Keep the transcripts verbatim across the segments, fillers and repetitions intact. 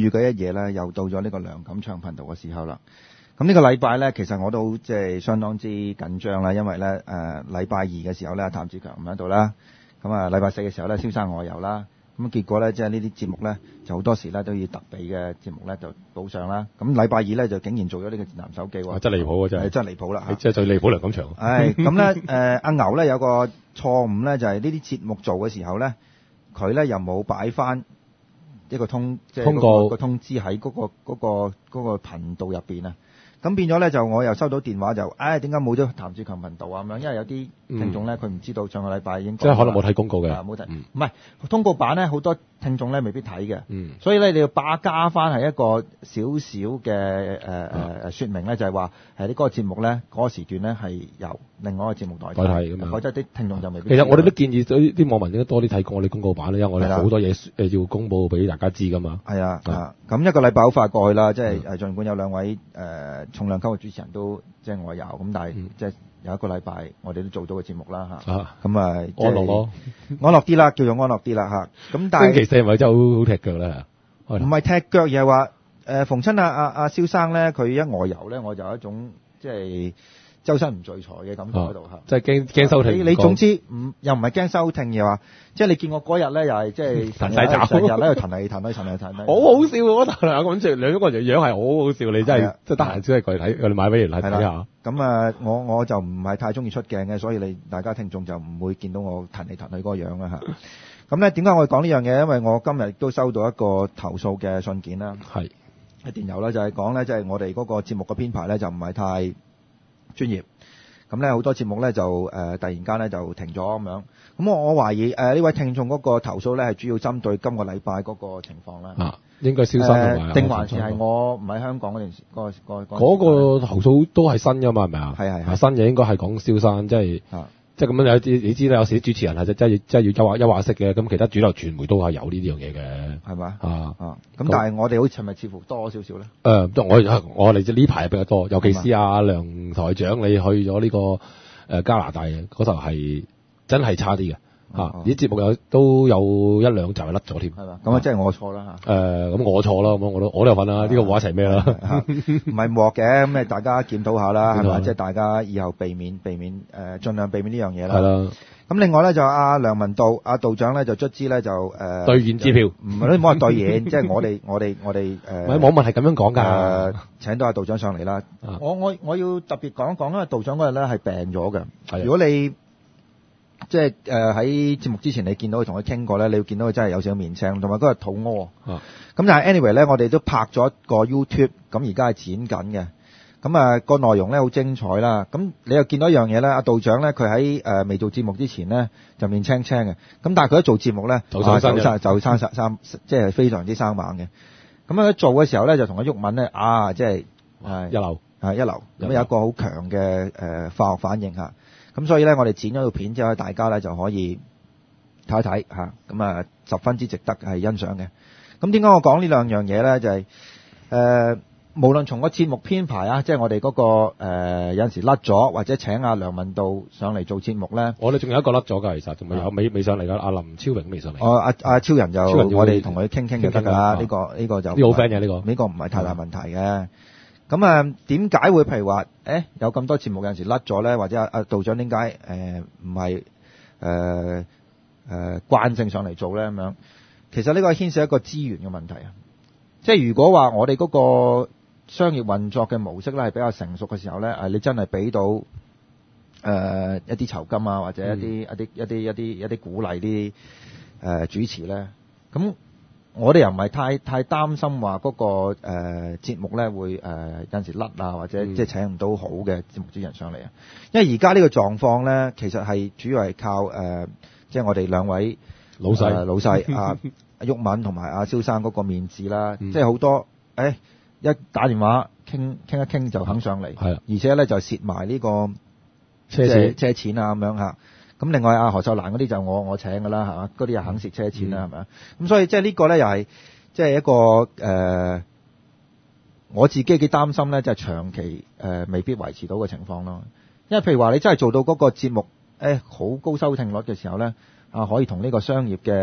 語嘅一夜咧，又到咗呢個梁錦祥頻道嘅時候啦。咁呢個禮拜咧，其實我都即係相當之緊張啦，因為咧誒禮拜二嘅時候咧，譚志強唔喺度啦。咁啊，禮拜四嘅時候咧，蕭生外遊啦。咁結果咧，即係呢啲節目咧，就好多時咧都要特備嘅節目咧就補上啦。咁禮拜二咧就竟然做咗呢個智能手機喎， 真離譜啊！真係真係離譜啦！ 即係最離譜梁錦祥。 係咁咧，誒阿牛咧有個錯誤咧，就係呢啲節目做嘅時候咧，佢咧又冇擺翻一個通即係通告個通知喺嗰個嗰個嗰個頻道入邊啊。咁變咗咧，就我又收到電話就，唉點解冇咗譚志強頻道啊咁樣？因為有啲聽眾咧，佢唔知道上個禮拜已經即係可能冇睇公告嘅， 冇睇，唔係通告版咧，好多聽眾咧未必睇嘅， 嗯， 所以咧你要把加翻係一個少少嘅誒誒誒説明咧，就係話誒呢嗰個節目咧嗰個時段咧係由另外一個節目代替， 代替咁樣， 否則啲聽眾就未必。 其實我哋都建議啲啲網民應該多啲睇我哋公告版咧，因為我哋好多嘢誒要公佈俾大家知噶嘛。 係啊，啊咁一個禮拜好快過去啦，即係誒儘管有兩位誒重量級嘅主持人都即係外遊咁，但係即係有一個禮拜我哋都做到個節目啦嚇，咁啊安樂咯， 安樂啲啦，叫做安樂啲啦嚇。咁但係星期四係咪真係好好踢腳咧？ 唔係踢腳，而係話誒逢親阿阿阿蕭生咧，佢一外遊咧，我就有一種即係周身唔聚財嘅感覺喺度嚇， 即係驚驚收聽。 你你總之唔又唔係驚收聽，又話即係你見我嗰日咧，又係即係騰晒爪， 成日喺度騰嚟騰去，騰嚟騰去， 好好笑啊！我覺得咁即係兩個人樣係好好笑，你真係即係得閒先係過嚟睇，我哋買俾人睇睇下。 咁啊，我我就唔係太中意出鏡嘅，所以你大家聽眾就唔會見到我騰嚟騰去嗰個樣啦嚇。咁咧點解我會講呢樣嘢？因為我今日亦都收到一個投訴嘅信件啦， 係係電郵啦，就係講咧，即係我哋嗰個節目嘅編排咧就唔係太專業。咁咧好多節目咧就誒、呃、突然間咧就停咗咁樣，咁我我懷疑誒呢、呃、位聽眾嗰個投訴咧係主要針對今個禮拜嗰個情況啦。 啊，應該蕭生同埋定還是係我唔喺香港嗰段時嗰、嗰個嗰、 嗰個投訴都係新㗎嘛，係咪啊？ 係係係新嘢應該係講蕭生，即係。 啊即係咁樣有啲，你知啦，有時啲主持人係真真係真係要優化優化式嘅，咁其他主流傳媒都係有呢啲樣嘢嘅， 係咪啊？ 啊啊！咁但係我哋好似係咪似乎多少少咧？ 誒、呃，我我哋呢排比較多，尤其是阿梁台長，你去咗呢、這個誒、呃、加拿大嗰頭係真係差啲嘅。嚇！啲節目有都有一兩集係甩咗添， 係嘛？咁啊，即係我錯啦嚇。誒，咁我錯啦，咁我都我都有份啦。呢個話一齊咩啦？ 唔係鑊嘅，咁誒大家檢討下啦，係嘛？即係大家以後避免避免誒，盡量避免呢樣嘢啦。 係啦。 咁另外咧就阿梁文道阿道長咧就卒之咧就誒兌現支票， 唔係都冇人兌現，即係我哋我哋我哋誒。 唔係網民係咁樣講㗎。 請到阿道長上嚟啦。我我我要特別講一講，因為道長嗰日咧係病咗嘅。 係。 如果你即係誒喺節目之前，你見到佢同佢傾過咧，你會見到佢真係有少少面青，同埋嗰日肚屙。 啊， 咁但係 anyway 咧，我哋都拍咗個 YouTube，咁而家係剪緊嘅。咁啊個內容咧好精彩啦。咁你又見到一樣嘢咧，阿道長咧佢喺誒未做節目之前咧就面青青嘅。咁但係佢一做節目咧就生就生生即係非常之生猛嘅。咁佢一做嘅時候咧就同阿毓民咧啊，即係係一流係一流。咁有一個好強嘅誒化學反應嚇。咁所以咧，我哋剪咗條片之後，大家咧就可以睇一睇嚇，咁啊十分之值得係欣賞嘅。咁點解我講呢兩樣嘢咧？就係、是、誒、呃，無論從個節目編排啊，即係我哋嗰、那個誒、呃、有陣時甩咗，或者請阿梁文道上嚟做節目咧， 我哋仲有一個甩咗㗎，其實仲有未未上嚟㗎，阿林超榮未上嚟。 哦，阿阿超人就我哋同佢傾傾就得㗎啦。呢、這個呢、這個就呢個好 friend 嘅呢個， 呢個唔係太大問題嘅。咁啊，點解會譬如話，誒有咁多節目有陣時甩咗咧，或者阿阿道長點解誒唔係誒誒慣性上嚟做咧咁樣？其實呢個牽涉一個資源嘅問題啊。即係如果話我哋嗰個商業運作嘅模式咧係比較成熟嘅時候咧，誒你真係俾到誒、呃、一啲酬金啊，或者一啲、嗯、一啲一啲一啲一啲鼓勵啲誒、呃、主持咧，咁。我哋又唔係太太擔心話嗰、那個誒、呃、節目咧會誒、呃、有陣時甩啊，或者即係請唔到好嘅節目主持人上嚟啊。因為而家呢個狀況咧，其實係主要係靠誒，即、呃、係、就是、我哋兩位老細、 呃、老細阿阿毓民同埋阿蕭生嗰個面子啦， 嗯、 即係好多誒、哎、一打電話傾傾一傾就肯上嚟， 係啊， 而且咧就蝕埋呢個車錢車錢啊咁樣嚇。咁另外阿何秀蘭嗰啲就我我請㗎啦，係嘛？嗰啲又肯蝕車錢啦，係咪啊？咁所以即係呢個咧又係即係一個誒、呃，我自己幾擔心咧，即係長期誒、呃、未必維持到嘅情況咯。因為譬如話你真係做到嗰個節目誒好、欸、高收聽率嘅時候咧，啊可以同呢個商業嘅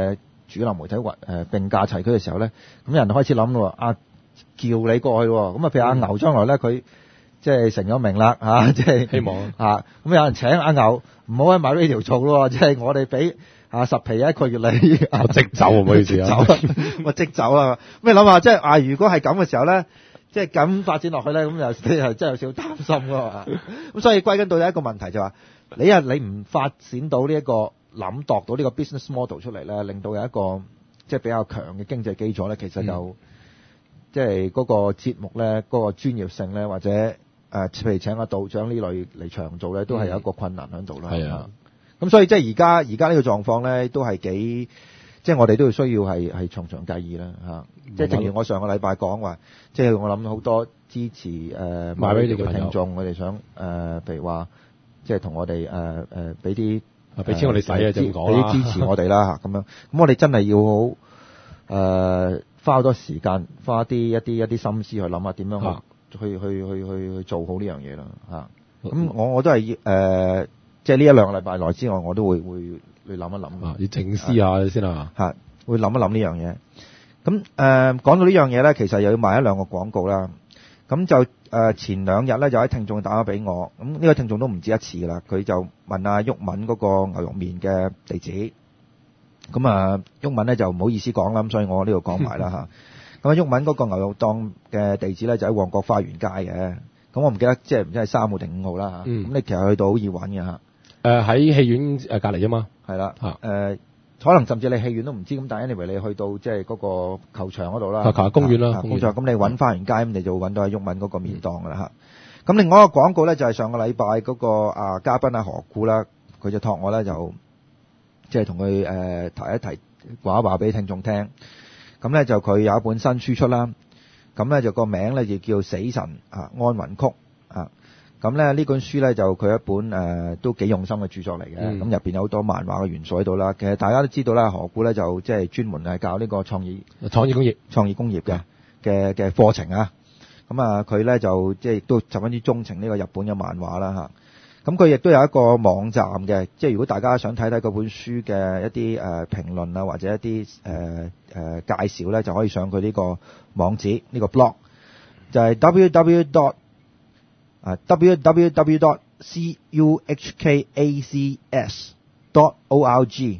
主流媒體或誒並駕齊驅嘅時候咧，咁人開始諗咯，啊叫你過去喎，咁啊譬如阿牛將來咧佢即係成咗名啦嚇，即係希望啊，咁有人請阿牛唔好喺 MyRadio 做咯，即係我哋俾啊十皮一個月你， 我即走唔好意思啊， 走啦，我即走啦。咁你諗下，即係啊，如果係咁嘅時候咧，即係咁發展落去咧，咁又你又真係有少少擔心㗎嘛。咁所以歸根到底一個問題就話，你啊你唔發展到呢一個諗度到呢個 business model 出嚟咧，令到有一個即係比較強嘅經濟基礎咧，其實就、嗯、即係嗰個節目咧，嗰、嗰個專業性咧，或者誒、呃、譬如請阿道長呢類嚟長做咧，都係有一個困難喺度啦。 係啊。 咁所以即係而家而家呢個狀況咧，都係幾即係我哋都要需要係係從長計議啦嚇。即係正如我上個禮拜講話，即係我諗好多支持誒 MyRadio 嘅聽眾，我哋想誒、呃、譬如話，即係同我哋誒誒俾啲俾錢我哋使啊，就咁講啦，俾啲支持我哋啦嚇咁樣。咁我哋真係要好誒、呃、花好多時間，花啲一啲一啲心思去諗下點樣去、啊、去去去去去做好呢樣嘢啦嚇。咁我我都係誒。呃即係呢一兩個禮拜內之外，我都會會去諗一諗、 啊，要靜思下先啊， 嚇，會諗一諗呢樣嘢。咁誒、呃、講到呢樣嘢咧，其實又要賣一兩個廣告啦。咁就誒、呃、前兩日咧，就喺聽眾打咗俾我，咁呢個聽眾都唔止一次啦。佢就問阿毓民嗰個牛肉麵嘅地址。咁啊，毓民咧就唔好意思講啦，咁所以我呢度講埋啦嚇。咁啊，毓民嗰個牛肉檔嘅地址咧就喺旺角花園街嘅。咁我唔記得即係唔知係三號定五號啦嚇。咁、嗯、你其實去到好易揾嘅嚇。 誒喺戲院誒隔離啫嘛， 係啦，誒、呃、可能甚至你戲院都唔知，咁但係 anyway 你去到即係嗰個球場嗰度啦， 球場公園啦， 公場咁你揾花園街咁你就會揾到阿毓民嗰個麵檔噶啦嚇。咁另外一個廣告咧就係上個禮拜嗰個啊嘉賓啊何故啦，佢就託我咧就即係同佢誒提一提話一話俾聽眾聽。咁咧就佢有一本新書出啦，咁咧就個名咧就叫《死神啊安魂曲》啊。咁咧呢本書咧就佢一本誒、呃、都幾用心嘅著作嚟嘅，咁入邊有好多漫畫嘅元素喺度啦。其實大家都知道啦，何故咧就即係專門係教呢個創意創意工業創意工業嘅嘅嘅課程啊。咁啊佢咧就即係亦都十分之鍾情呢個日本嘅漫畫啦嚇。咁佢亦都有一個網站嘅，即係如果大家想睇睇嗰本書嘅一啲誒、呃、評論啊，或者一啲誒誒介紹咧，就可以上佢呢個網址呢、呢個 blog 就係 w w w Uh, w w w dot cuhkacs dot org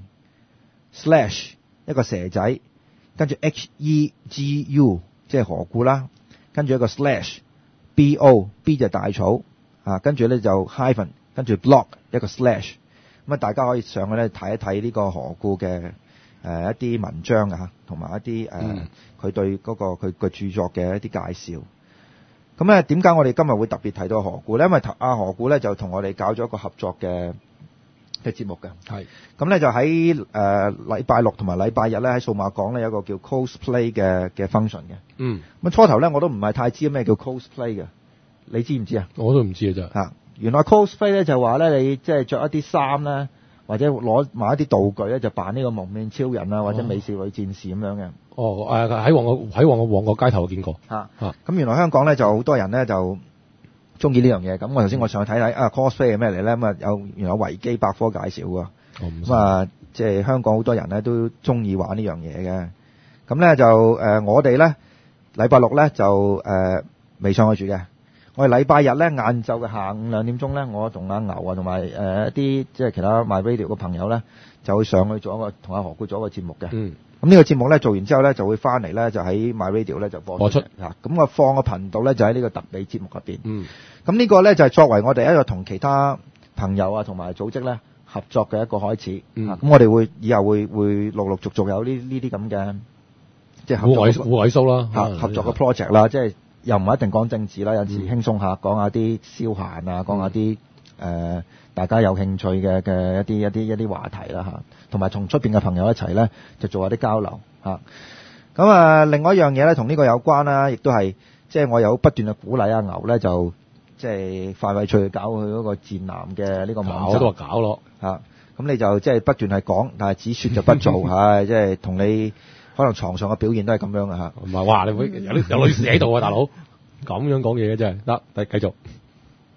slash 一個蛇仔，跟住 h e g u 即係何故啦，跟住一個 slash b o b 就大草啊，跟住咧就 hyphen 跟住 blog 一個 slash 咁啊，大家可以上去咧睇一睇呢個何故嘅誒、呃、一啲文章啊，同埋一啲誒佢對嗰、嗰個佢個著作嘅一啲介紹。咁咧，點解我哋今日會特別提到何故咧？因為阿何故咧就同我哋搞咗一個合作嘅嘅節目嘅。係。咁咧就喺誒禮拜六同埋禮拜日咧喺數碼港咧有一個叫 cosplay 嘅嘅 function 嘅。嗯。咁初頭咧我都唔係太知咩叫 cosplay 嘅，你知唔知啊？ 我都唔知啊真係。嚇， 原來 cosplay 咧就話咧你即係着一啲衫咧，或者攞買一啲道具咧就扮呢個蒙面超人啊，或者美少女戰士咁樣嘅。 哦，誒喺旺角喺旺角旺角街頭見過嚇嚇， 咁原來香港咧就好多人咧就中意呢樣嘢。咁我頭先我上去睇睇啊 cosplay 係咩嚟咧？咁啊有原來有維基百科介紹喎。咁啊即係香港好多人咧都中意玩呢樣嘢嘅。咁咧就誒、呃、我哋咧禮拜六咧就誒未上去住嘅。我哋禮拜日咧晏晝嘅下午兩點鐘咧，我同阿牛啊同埋誒一啲即係其他 MyRadio 嘅朋友咧就會上去做一個同阿何故做一個節目嘅。嗯。咁呢個節目咧做完之後咧就會翻嚟咧就喺 MyRadio 咧就播出嚇，咁我放個頻道咧就喺呢個特別節目入邊。嗯，咁呢個咧就係作為我哋一個同其他朋友啊同埋組織咧合作嘅一個開始。嗯，咁我哋會以後會會陸陸續續有呢呢啲咁嘅即係合作互委數啦嚇合作嘅 project 啦，即係又唔係一定講政治啦，有時輕鬆下講下啲消閒啊，講下啲誒大家有興趣嘅嘅一啲一啲一啲話題啦嚇。同埋同出邊嘅朋友一齊咧，就做下啲交流嚇。咁啊，另外一樣嘢咧，同呢個有關啦，亦都係即係我有不斷嘅鼓勵阿牛咧，就即係快快脆去搞佢嗰個戰男嘅呢個網站。 我都話搞咯嚇。咁你就即係不斷係講，但係只説就不做嚇，即係同你可能床上嘅表現都係咁樣嘅嚇。 唔係話你會有啲有女士喺度啊，大佬咁樣講嘢嘅真係得，繼續。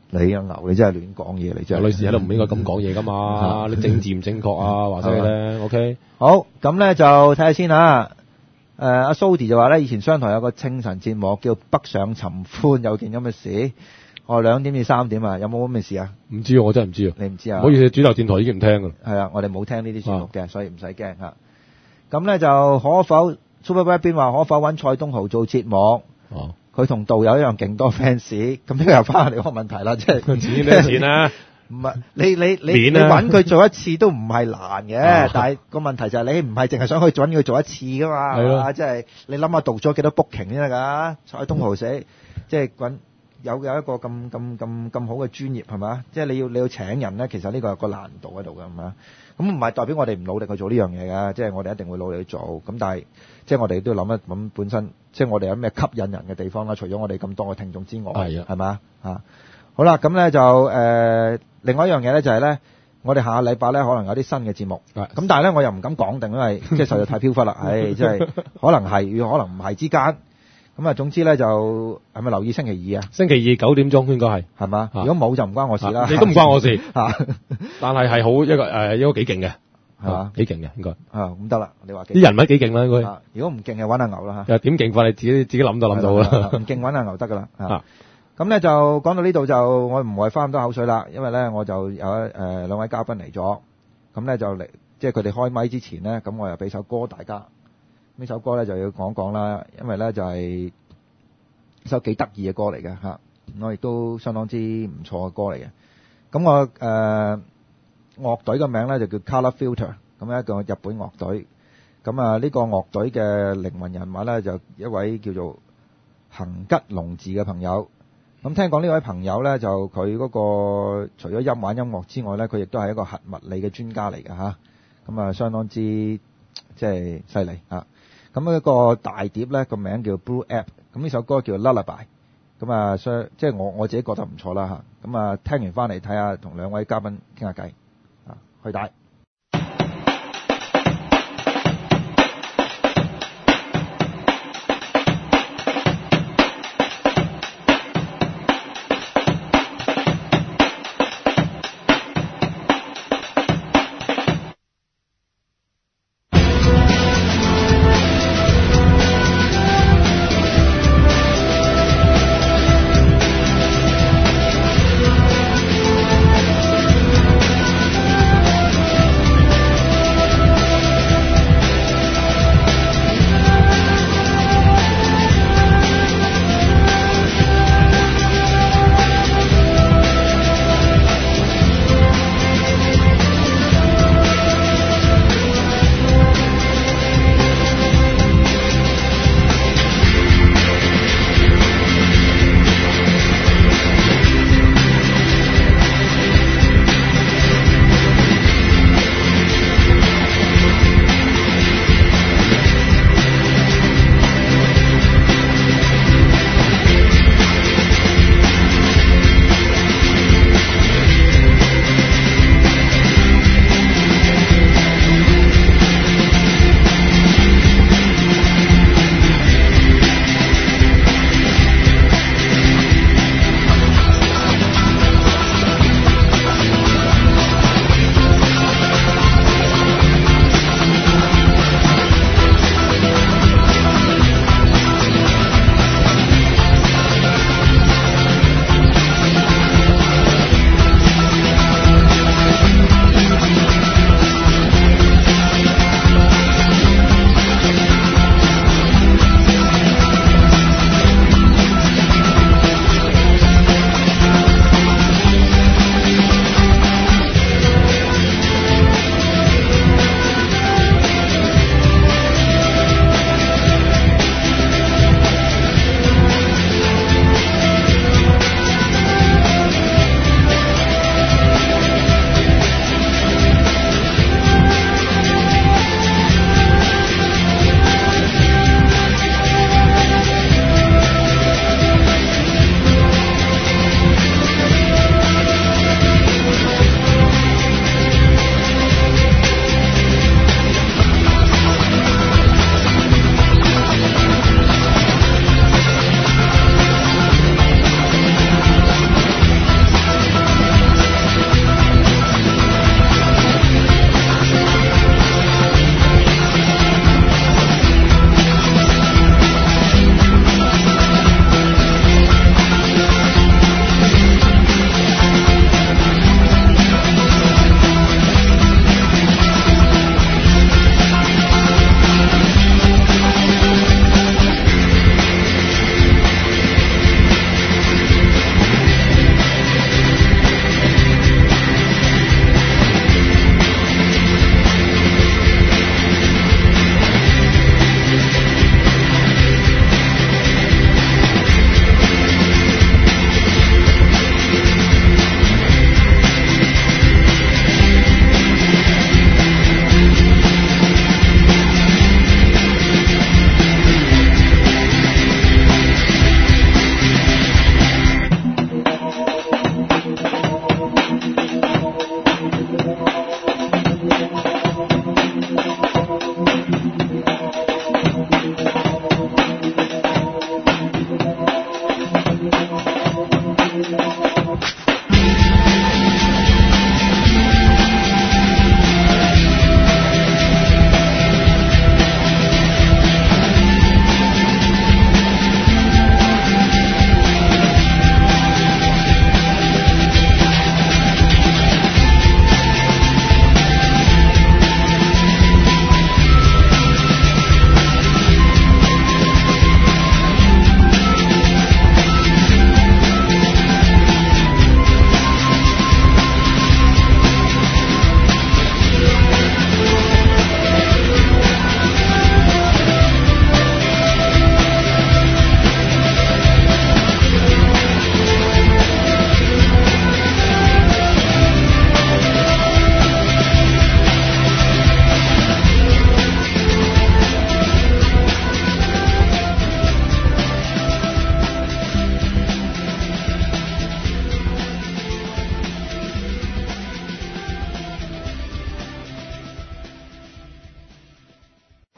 你啊牛，你真係亂講嘢，你真係。 女士喺度唔應該咁講嘢噶嘛，你政治唔正確啊，或者咧 ，OK。 好，咁咧就睇下先啊。誒阿 Sody 就話咧，以前商台有個清晨節目叫北上尋歡，有件咁嘅事。我兩點至三點啊，有冇咁嘅事啊？ 唔知啊，我真係唔知啊。 你唔知啊？ 唔好意思，主流電台已經唔聽噶啦。 係啊，我哋冇聽呢啲節目嘅，所以唔使驚嚇。咁咧就可否 Super Web 邊話可否揾蔡東豪做節目？ 哦， 佢同道友一樣勁多 fans，咁呢個又翻嚟個問題啦，即係錢咩錢啊？ 唔係你你你你面啊揾佢做一次都唔係難嘅， 啊但係個問題就係你唔係淨係想去揾佢做一次噶嘛， 係咯係嘛？即係你諗下讀咗幾多 booking 先得㗎？蔡東豪寫即係揾有有一個咁咁咁咁好嘅專業係嘛？即係你要你要請人咧，其實呢個有個難度喺度㗎，係嘛？咁唔係代表我哋唔努力去做呢樣嘢㗎，即係我哋一定會努力去做。咁但係即係我哋都要諗一諗本身，即係我哋有咩吸引人嘅地方啦？除咗我哋咁多嘅聽眾之外， 係啊， 係嘛啊？好啦，咁咧就誒、呃，另外一樣嘢咧就係咧，我哋下個禮拜咧可能有啲新嘅節目，咁但係咧我又唔敢講定，因為即係實在太飄忽啦，唉，即係可能係與可能唔係之間，咁啊總之咧就係咪留意星期二啊？ 星期二九點鐘應該係係嘛？ 啊如果冇就唔關我事啦， 你都唔關我事啊， 但係係好一個誒一個幾勁嘅， 係嘛？ 幾勁嘅應該啊，咁得啦，你話啲人物幾勁啦應該， 啊如果唔勁就揾下牛啦嚇， 又點勁法你自己自己諗就諗到啦， 唔勁揾下牛得噶啦啊啊。咁咧就講到呢度就我唔會花咁多口水啦，因為咧我就有誒、呃、兩位嘉賓嚟咗，咁咧就嚟即係佢哋開麥之前咧，咁我又俾首歌大家，呢首歌咧就要講講啦，因為咧就係、是、一首幾得意嘅歌嚟嘅嚇，我亦都相當之唔錯嘅歌嚟嘅。咁我誒、呃、樂隊嘅名咧就叫 Color Filter，咁一個日本樂隊。咁啊呢個樂隊嘅靈魂人物咧就一位叫做恒吉隆治嘅朋友。咁聽講呢位朋友咧，就佢嗰個除咗音玩音樂之外咧，佢亦都係一個核物理嘅專家嚟嘅嚇。咁啊，相當之即係犀利嚇。咁一個大碟咧個名叫 Blue App，咁呢首歌叫 Lullaby。咁啊，相即係我我自己覺得唔錯啦嚇。咁啊，聽完翻嚟睇下，同兩位嘉賓傾下偈啊，去帶。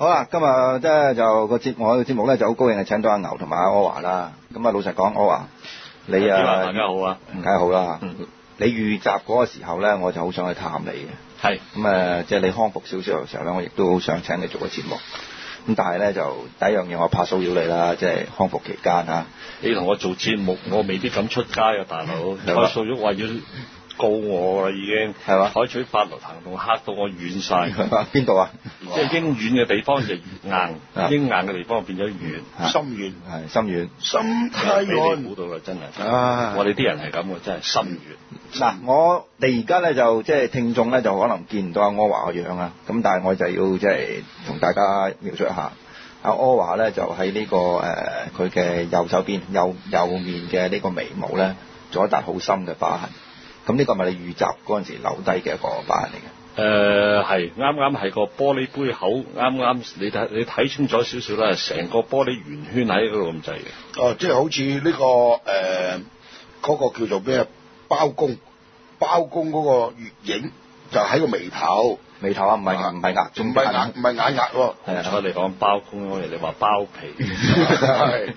啊，今日即係就個節我嘅節目咧就好高興係請到阿牛同埋阿柯華啦。咁啊，老實講，柯華你啊， 大家好啊， 梗係好啦。 嗯、 你遇襲嗰個時候咧，我就好想去探你嘅。 係咁誒，即係你康復少少嘅時候咧，我亦都好想請你做個節目。咁但係咧就第一樣嘢，我怕騷擾你啦，即係康復期間嚇。 你同我做節目，我未必敢出街啊，大佬。蔡素玉話要告我啦，已經係嘛？ 採取法律行動，嚇到我軟晒。 邊度啊？ 即係應軟嘅地方就硬，應硬嘅地方變咗軟，心軟係心軟， 心太軟。估到啦，真係。 啊！ 我哋啲人係咁嘅，真係心軟。 嗱，我哋而家咧就即係聽眾咧就可能見唔到阿柯華個樣啊，咁但係我就要即係同大家描述一下，阿柯華咧就喺呢、這個誒佢嘅右手邊右右面嘅呢個眉毛咧，做一笪好深嘅疤痕。咁呢個咪你遇襲嗰陣時留低嘅一個疤痕嚟嘅？ 誒係啱啱係個玻璃杯口，啱啱你睇你睇清楚少少啦，成個玻璃圓圈喺嗰度咁滯嘅。 哦，即係好似呢、這個誒嗰、呃那個叫做咩包公，包公嗰個月影就喺個眉頭， 眉頭啊，唔係唔係額， 唔係眼唔係眼額喎。 係啊，我哋講包公，我哋你話包皮。 係。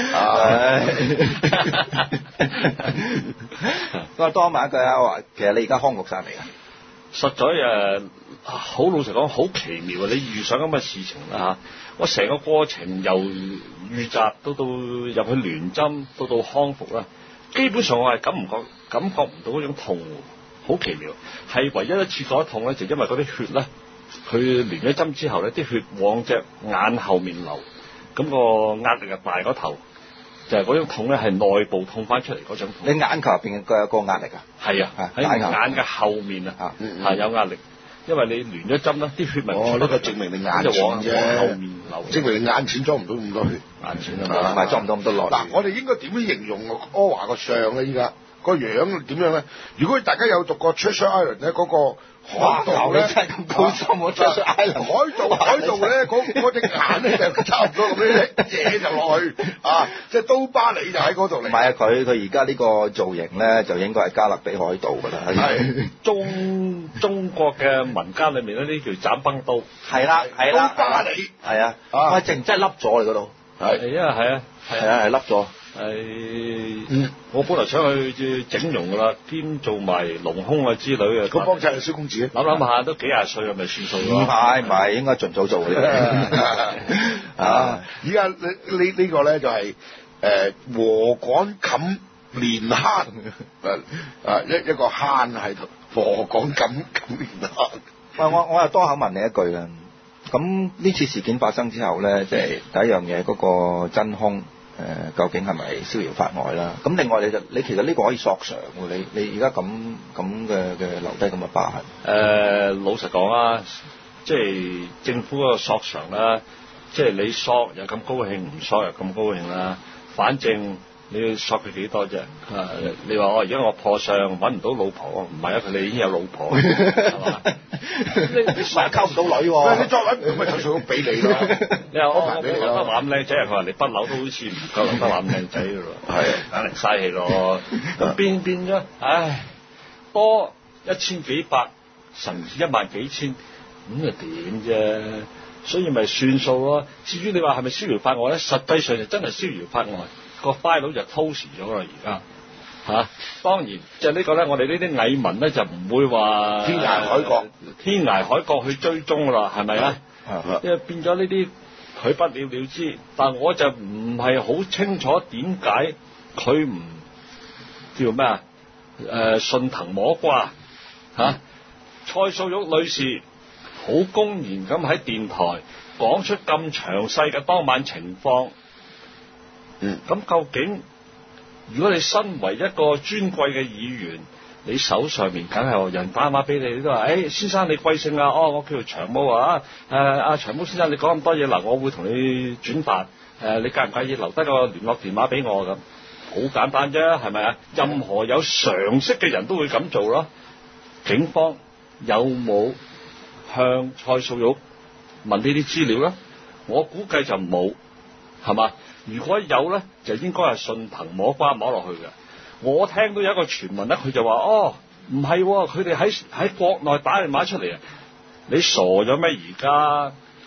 咁啊，多問一句啊，話其實你而家康復晒未啊？ 實在誒，好、呃、老實講，好奇妙啊！你遇上咁嘅事情啦嚇，我成個過程由遇襲到到入去聯針，到到康復啦，基本上我係感唔覺感覺唔到嗰種痛，好奇妙。係唯一一次嗰痛咧，就因為嗰啲血咧，佢聯咗針之後咧，啲血往隻眼後面流，咁、個壓力就大嗰頭。就係嗰種痛咧，係內部痛翻出嚟嗰種痛。 你眼球入邊嘅個壓力啊？ 係啊，喺眼嘅後面啊，係有壓力，因為你連咗針啦，啲血咪哦，呢個證明你眼前啫， 後面流， 證明你眼前裝唔到咁多血， 眼前啊， 唔係裝唔到咁多內。 嗱，我哋應該點樣形容柯華個相咧？依家個樣點樣咧？如果大家有讀過 Treasure Island 咧，嗰個海盜咧， 真係咁高深喎！Treasure Island 海盜海盜咧，嗰嗰隻眼咧就差唔多咁樣嘢就落去啊！即係刀疤你就喺嗰度嚟。 唔係啊，佢佢而家呢個造型咧，就應該係加勒比海盜㗎啦。 係中中國嘅民間裏面咧，呢叫斬崩刀。 係啦，係啦， 刀疤你係啊，喂，淨真係凹咗你嗰度。 係，係啊，係啊， 係啊，係凹咗。 係，嗯，我本來想去整容㗎啦，兼做埋隆胸啊之類嘅。 咁幫襯蕭公子， 諗諗下都幾廿歲係咪算數㗎？ 唔係唔係，應該盡早做嘅。 啊！依家呢呢呢個咧就係誒禾稈冚連坑，誒啊一一個坑喺度，禾稈冚冚連坑。 喂，我我又多口問你一句啦。咁呢次事件發生之後咧，即係第一樣嘢嗰個真兇誒、呃，究竟係咪逍遙法外啦？咁另外你就你其實呢個可以索償喎，你你而家咁咁嘅嘅留低咁嘅疤痕。 誒、呃，老實講啊，即係政府嗰個索償啦，即係你索又咁高興，唔索又咁高興啦，反正。你要索佢幾多啫？啊！你話我而家我破相揾唔到老婆，唔係啊！佢哋已經有老婆，係嘛？你你咪溝唔到女喎？ 你作品咁咪就算俾你咯。 你話我我我劉德華咁靚仔，佢話你不嬲都好似唔夠劉德華咁靚仔㗎咯。係，肯定嘥氣咯。咁變變咗，唉，多一千幾百，甚至一萬幾千，咁又點啫？所以咪算數咯。至於你話係咪逍遙法外咧？實際上就真係逍遙法外。個 file 就 close 咗啦，而家嚇。當然，就係呢個咧，我哋呢啲蟻民咧就唔會話天涯海角、 天涯海角去追蹤啦，係咪啊？因為變咗呢啲佢不了了之。但我就唔係好清楚點解佢唔叫咩啊？誒，順藤摸瓜嚇。蔡素玉女士好公然咁喺電台講出咁詳細嘅當晚情況。 嗯， 咁究竟如果你身為一個尊貴嘅議員，你手上面梗係有人打電話俾你，你都話：，誒、哎，先生你貴姓啊？哦，我叫做長毛啊。誒、啊，阿長毛先生，你講咁多嘢嗱，我會同你轉達。誒、啊，你介唔介意留低個聯絡電話俾我咁？好簡單啫，係咪啊？任何有常識嘅人都會咁做咯。警方有冇向蔡素玉問呢啲資料咧？我估計就冇，係嘛？如果有咧，就應該係順藤摸瓜摸落去嘅。我聽到有一個傳聞咧，佢就話：哦，唔係，佢哋喺喺國內打電話出嚟啊！你傻咗咩？而家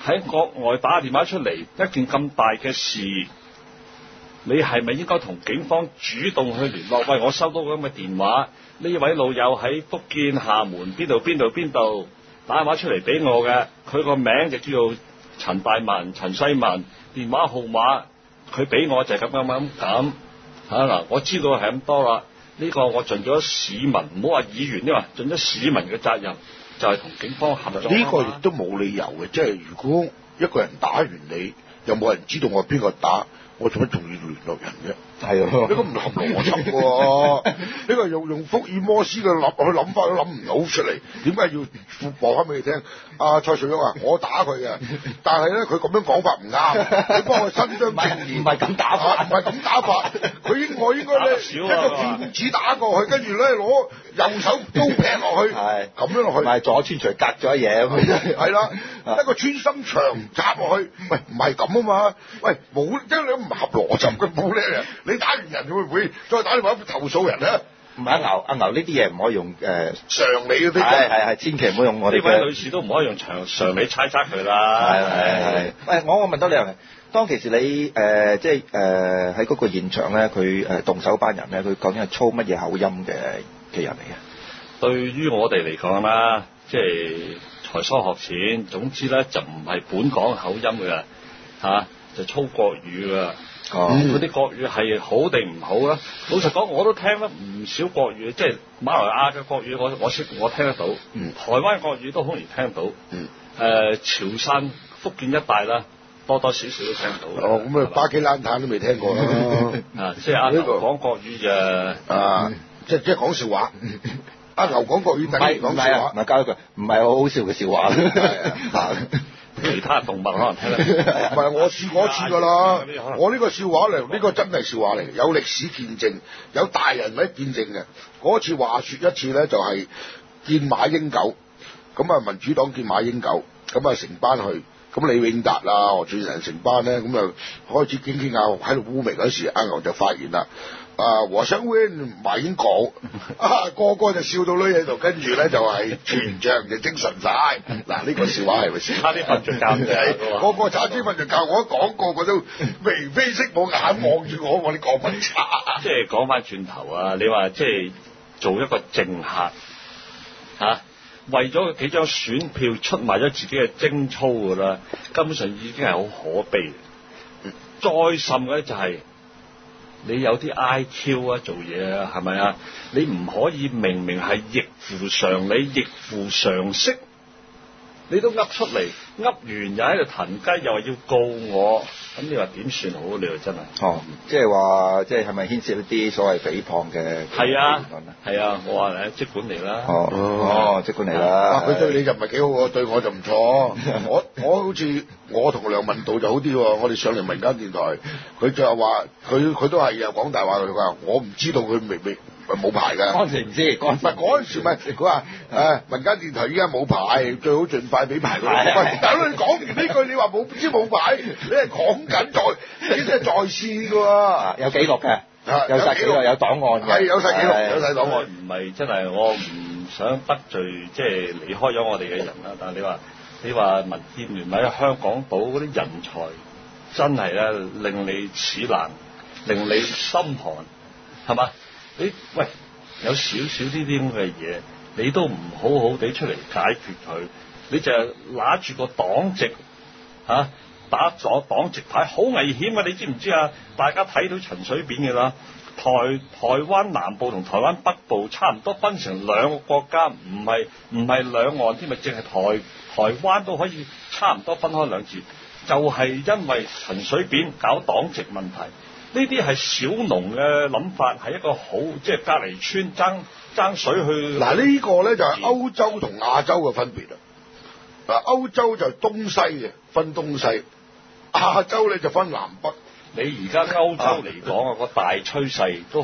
喺國外打電話出嚟，一件咁大嘅事，你係咪應該同警方主動去聯絡？喂，我收到咁嘅電話，呢位老友喺福建廈門邊度邊度邊度打電話出嚟俾我嘅，佢個名就叫做陳大文、陳世文，電話號碼佢俾我就係咁咁咁咁嚇嗱，我知道係咁多啦。呢、這個我盡咗市民，唔好話議員，因為盡咗市民嘅責任，就係、是、同警方合作。 呢個亦都冇理由嘅，即係如果一個人打完你，又冇人知道我邊個打，我做乜仲要聯絡人啫？ 係啊， 呢個唔合邏輯喎，呢個用用福爾摩斯嘅諗去諗法都諗唔到出嚟，點解要播翻俾你聽？阿、啊、蔡瑞翁啊，我打佢嘅，但係咧佢咁樣講法唔啱，你幫我伸張正義， 唔係咁打法， 唔係咁打法，佢應我應該咧一個劍指打過去，跟住咧攞右手刀劈落去，係咁樣落去， 唔係左穿隨隔咗嘢咁， 係啦，一個穿心牆插落去，喂唔係咁啊嘛，喂冇即係你唔合邏輯嘅冇咧。你打完人會唔會再打電話投訴人咧？ 唔係阿牛，阿牛呢啲嘢唔可以用誒、呃、 常理嗰啲， 係係係，千祈唔好用我哋。 呢位女士都唔可以用常常理猜測佢啦。 係係係。喂，我我問多你樣嘢，當其時你誒、呃、即係誒喺嗰個現場咧，佢誒動手班人咧，佢究竟係操乜嘢口音嘅嘅人嚟嘅？ 對於我哋嚟講啦，即係才疏學淺，總之咧就唔係本港口音㗎嚇，就操國語㗎。哦，嗰啲國語係好定唔好啦？老實講，我都聽得唔少國語，即係馬來亞嘅國語我，我我識我聽得到。嗯，台灣國語都好容易聽到。嗯，誒、呃，潮汕、福建一帶啦，多多少少都聽到。 哦，咁啊，巴基蘭坦都未聽過啦。 啊，即係阿牛講國語就啊，即係即係講笑話。阿牛講國語，等於講笑話。 唔係教一句，唔係好好笑嘅笑話。係啊。 其他動物可能聽得唔係我試過一次㗎啦，我呢個笑話嚟，呢、呢個真係笑話嚟，有歷史見證，有大人喺見證嘅。嗰次話説一次咧，就係、是、見馬英九，咁啊民主黨見馬英九，咁啊成班去，咁李永達啊何俊仁成班咧，咁啊開始傾傾下喺度污名嗰時，阿牛就發現啦。啊！和尚 win 馬英九啊，個個就笑到女喺度，跟住咧就係、是、全場就精神晒。嗱，呢個笑話係咪先？ 差啲瞓着覺嘅， 個個差啲瞓着覺。我一講個個都眉飛色舞眼望住我，我啲講乜叉？ 即係講翻轉頭啊！你話即係做一個政客嚇、啊，為咗幾張選票出賣咗自己嘅貞操㗎啦，根本上已經係好可悲。再甚嘅咧就係、是。你有啲 I Q 啊，做嘢啊，係咪啊？你唔可以明明係逆乎常理、逆乎常識，你都噏出嚟，噏完又喺度騰雞，又話要告我，咁你話點算好？你話真係哦，即係話，即係係咪牽涉一啲所謂誹謗嘅？ 係啊，係啊，我話誒，即管嚟啦。 哦哦，即管嚟啦。 佢對你就唔係幾好喎，對我就唔錯。我我好似我同梁文道就好啲喎，我哋上嚟民間電台，佢就係話佢佢都係又講大話，佢話我唔知道佢未未。冇牌㗎， 嗰陣時唔知，嗰陣時嗰陣時咪佢話誒民間電台依家冇牌，最好盡快俾牌佢。喂，大佬你講完呢句，你話冇知冇牌，你係講緊在，呢啲係在線㗎喎， 有記錄嘅，有晒記錄，有檔案嘅， 係有晒記錄，有晒檔案。 唔係真係我唔想得罪，即係離開咗我哋嘅人啦。但係你話你話民建聯喺香港島嗰啲人才，真係咧令你齒冷，令你心寒，係嘛？你喂有少少呢啲咁嘅嘢，你都唔好好地出嚟解決佢，你就係揦住個黨籍嚇、啊、打咗黨籍牌，好危險啊！你知唔知啊？大家睇到陳水扁嘅啦，台台灣南部同台灣北部差唔多分成兩個國家，唔係唔係兩岸添，咪淨係台台灣都可以差唔多分開兩截，就係、是、因為陳水扁搞黨籍問題。呢啲係小農嘅諗法，係一個好即係隔離村爭爭水去。嗱呢個咧就係歐洲同亞洲嘅分別啦。嗱歐洲就東西嘅分東西，亞洲咧就分南北。 你而家歐洲嚟講啊，個大趨勢都係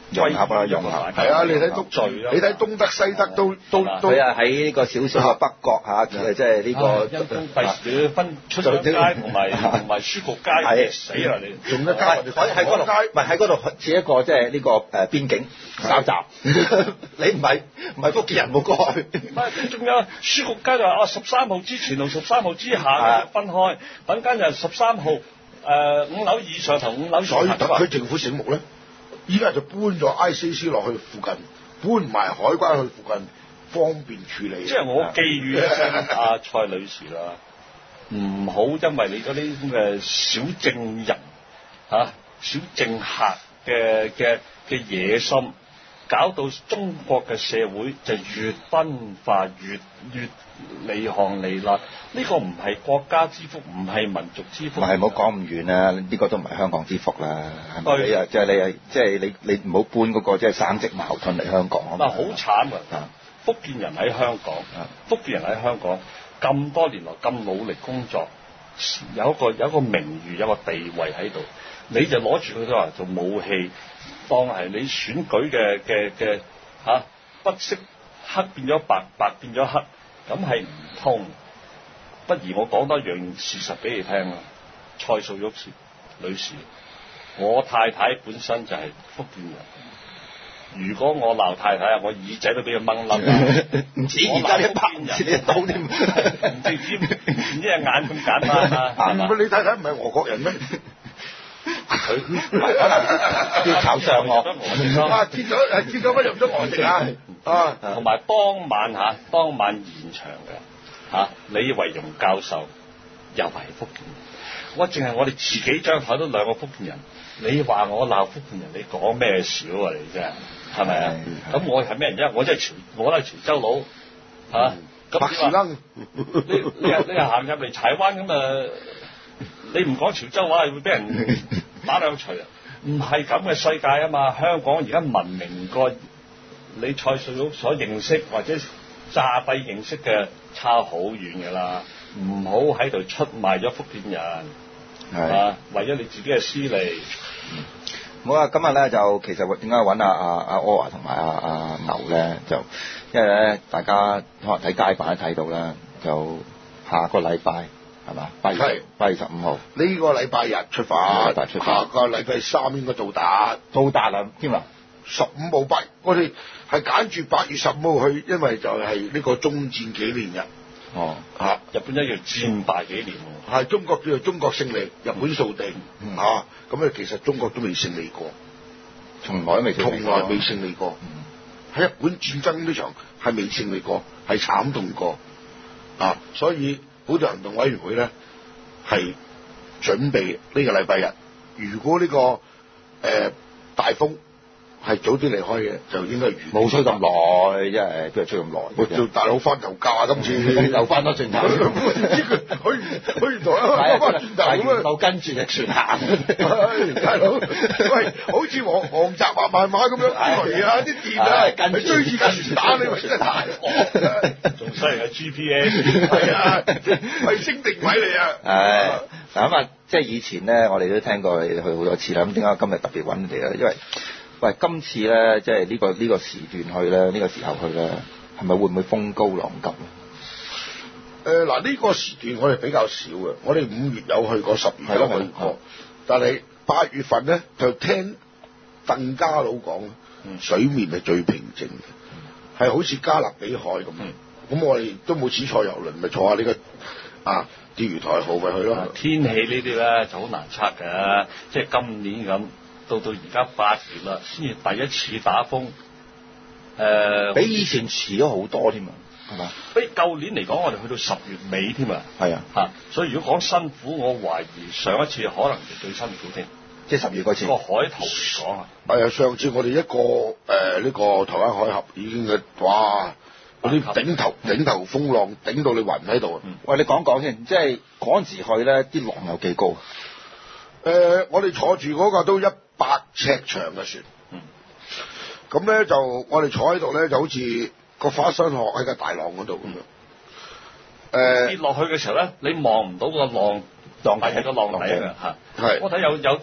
融合啊融合係啊，你睇東聚啊， 你睇東德西德都都都佢啊喺呢個小小嘅北角嚇，即係呢個因公費事要分出商街同埋同埋書局街，死啦你！ 仲一間喺喺嗰度，唔係喺嗰度似一個即係呢個誒邊境哨站。你唔係唔係福建人冇過去。 唔係，仲有書局街就話啊十三號之前同十三號之下分開，等間就十三號誒五樓以上同五樓以下。 所以特區政府醒目咧，依家就搬咗 I C C 落去附近，搬埋海關去附近，方便處理。 即係我寄語一聲阿蔡女士啦，唔好因為你嗰啲咁嘅小政人嚇、啊、小政客嘅嘅嘅野心，搞到中國嘅社會就越分化，越越離行離辣。呢、這個唔係國家之福，唔係民族之福。 唔係，唔好講咁遠啦，呢、這個都唔係香港之福啦，係咪？你啊，即係你係即係你你唔好搬嗰個即係省籍矛盾嚟香港啊嘛。 嗱，好慘啊！福建人喺香港，福建人喺香港咁多年來咁努力工作，有一個有一個名譽，有一個地位喺度，你就攞住佢都話做武器，當係你選舉嘅嘅嘅嚇，不識黑變咗白，白變咗黑，咁係唔通。不如我講多樣事實俾你聽啦，蔡素玉女士，我太太本身就係福建人。如果我鬧太太啊，我耳仔都俾佢掹甩啦！ 唔止而家你拍唔似你刀添，唔知知唔知係眼咁簡單啊？係嘛？ 你太太唔係俄國人咩？ 佢要炒上我啊！見咗係見咗乜入咗外籍啊！啊， 同埋當晚嚇、啊，當晚現場嘅嚇、啊，李維榮教授又係福建人。我淨係我哋自己張台都兩個福建人，你話我鬧福建人，你講咩少啊？你真係係咪啊？咁我係咩人啫？我真係潮，我都係潮州佬嚇。咁白士楞， 你你你係行入嚟柴灣咁啊？你唔講潮州話，會俾人打兩錘啊！唔係咁嘅世界啊嘛！香港而家文明過你蔡素玉所認識或者詐幣認識嘅差好遠㗎啦！唔好喺度出賣咗福建人。係啊，為咗你自己嘅私利。 好啊！今日咧就其實點解揾阿阿阿柯華同埋阿阿牛咧？就因為咧大家可能睇街版都睇到啦，就下個禮拜係嘛？八月八月十五號呢個禮拜日出發， 出發下個禮拜三應該到達， 到達啦添啊！ 十五號八，我哋係揀住八月十五號去，因為就係呢個中戰紀念日。 哦， 嚇、啊！ 日本一樣戰敗幾年喎， 係中國叫做中國勝利，日本掃地， 嗯、 啊！咁咧其實中國都未勝利過， 從來未從來未勝利過。喺、嗯、日本戰爭呢場係未勝利過，係慘痛過。啊！所以保障行動委員會咧係準備呢個禮拜日，如果呢、這個誒、呃、大風係早啲離開嘅，就應該冇吹咁耐，真係邊度吹咁耐？ 做大佬翻頭假今次又翻多轉頭， 唔知佢去去台啊，翻轉頭咁啊， 到跟住隻船行。 大佬，喂，好似黃黃澤話慢慢咁樣嚟啊！啲電啊，跟住追住架船打你，咪真係大鑊， 仲犀利嘅 G P S， 係啊，衛星定位嚟啊！ 係嗱咁啊，即係以前咧，我哋都聽過你去好多次啦。咁點解今日特別揾你咧？因為喂，今次咧，即係呢個呢個時段去咧，呢個時候去咧，係咪會唔會風高浪急咧？ 誒嗱，呢個時段我哋比較少嘅，我哋五月有去過，十月有去過，但係八月份咧就聽鄧家佬講，水面係最平靜嘅，係好似加勒比海咁。咁我哋都冇此坐遊輪，咪坐下呢個啊釣魚台號咪去咯。 天氣呢啲咧就好難測嘅，即係今年咁。到到而家八月啦，先至第一次打風，誒、呃， 比以前遲咗好多添啊，係嘛？ 比舊年嚟講，我哋去到十月尾添啊， 係啊， 嚇！所以如果講辛苦，我懷疑上一次可能係最辛苦添， 即係十月嗰次。 個海圖嚟講啊， 係啊，上次我哋一個誒呢、呃這個台灣海峽已經嘅，哇！嗰啲頂頭頂頭風浪頂到你暈喺度啊！ 嗯、喂，你講講先，即係嗰陣時去咧，啲浪有幾高？誒、 呃，我哋坐住嗰個都一百尺長嘅船，咁咧、嗯、就我哋坐喺度咧，就好似個花生殼喺個大浪嗰度咁樣。誒、呃， 跌落去嘅時候咧，你望唔到個浪浪底係個浪底嘅嚇。係，我睇有有得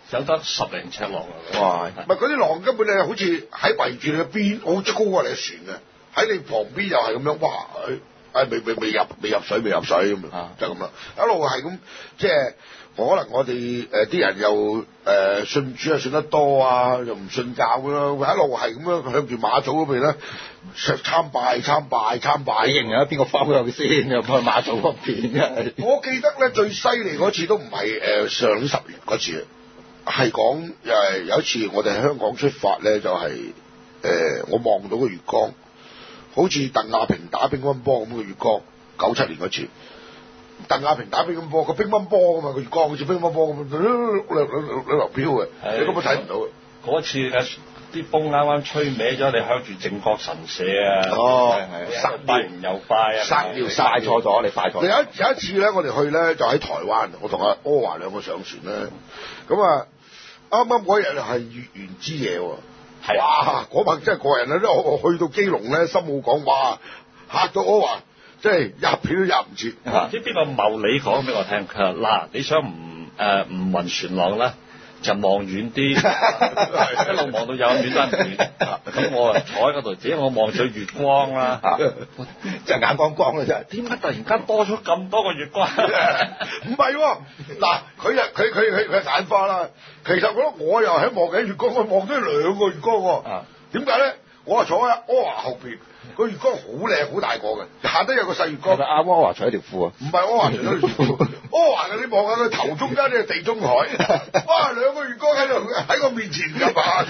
有得十零尺浪啊！ 哇！唔係嗰啲浪根本你好似喺圍住你嘅邊，好似高過你嘅船嘅，喺你旁邊又係咁樣，哇！誒未未未入未入水未入水咁啊，就咁啦，一路係咁，即係可能我哋誒啲人又誒、呃、信主啊信得多啊，又唔信教㗎啦，一路係咁樣向住馬祖嗰邊咧，參拜參拜參拜。 你認啊邊個包有先？又去馬祖嗰邊嘅。 我記得咧最犀利嗰次都唔係誒上年十月嗰次，係講誒有一次我哋喺香港出發咧，就係、是、誒、呃、我望到個月光。好似鄧亞萍打乒乓波咁嘅月光，九七年嗰次，鄧亞萍打乒乓波，個乒乓波啊嘛，個月光好似乒乓波咁，兩兩兩流飄嘅，你根本睇唔到嘅。 嗰次嘅啲風啱啱吹歪咗，你向住正覺神社啊， 哦， 塞拜唔又拜啊， 塞掉晒錯咗，你拜錯。 有一有一次咧，我哋去咧就喺台灣，我同阿柯華兩個上船咧，咁啊啱啱嗰日係月圓之夜喎。哇！嗰晚真係過人啦！因為我去到基隆咧，心冇講話，嚇到我話，即係入片都入唔切。 唔知邊個謀你講俾我聽？佢話嗱，你想唔誒唔暈船浪咧，就望遠啲，一路望到有遠得遠。咁我啊坐喺嗰度，只我望咗月光啦， 就眼光光啦啫。 點解突然間多咗咁多個月光？ 唔係喎，嗱，佢又佢佢佢佢眼花啦。其實我覺得我又喺望緊月光，我望咗兩個月光喎。點解咧？我啊坐喺柯華後邊，個月光好靚好大個嘅，下低有個細月光。 阿柯華除咗條褲啊？ 唔係柯華除咗條褲，柯華嘅你望下佢頭中間呢個地中海，哇兩個月光喺度喺我面前㗎嘛，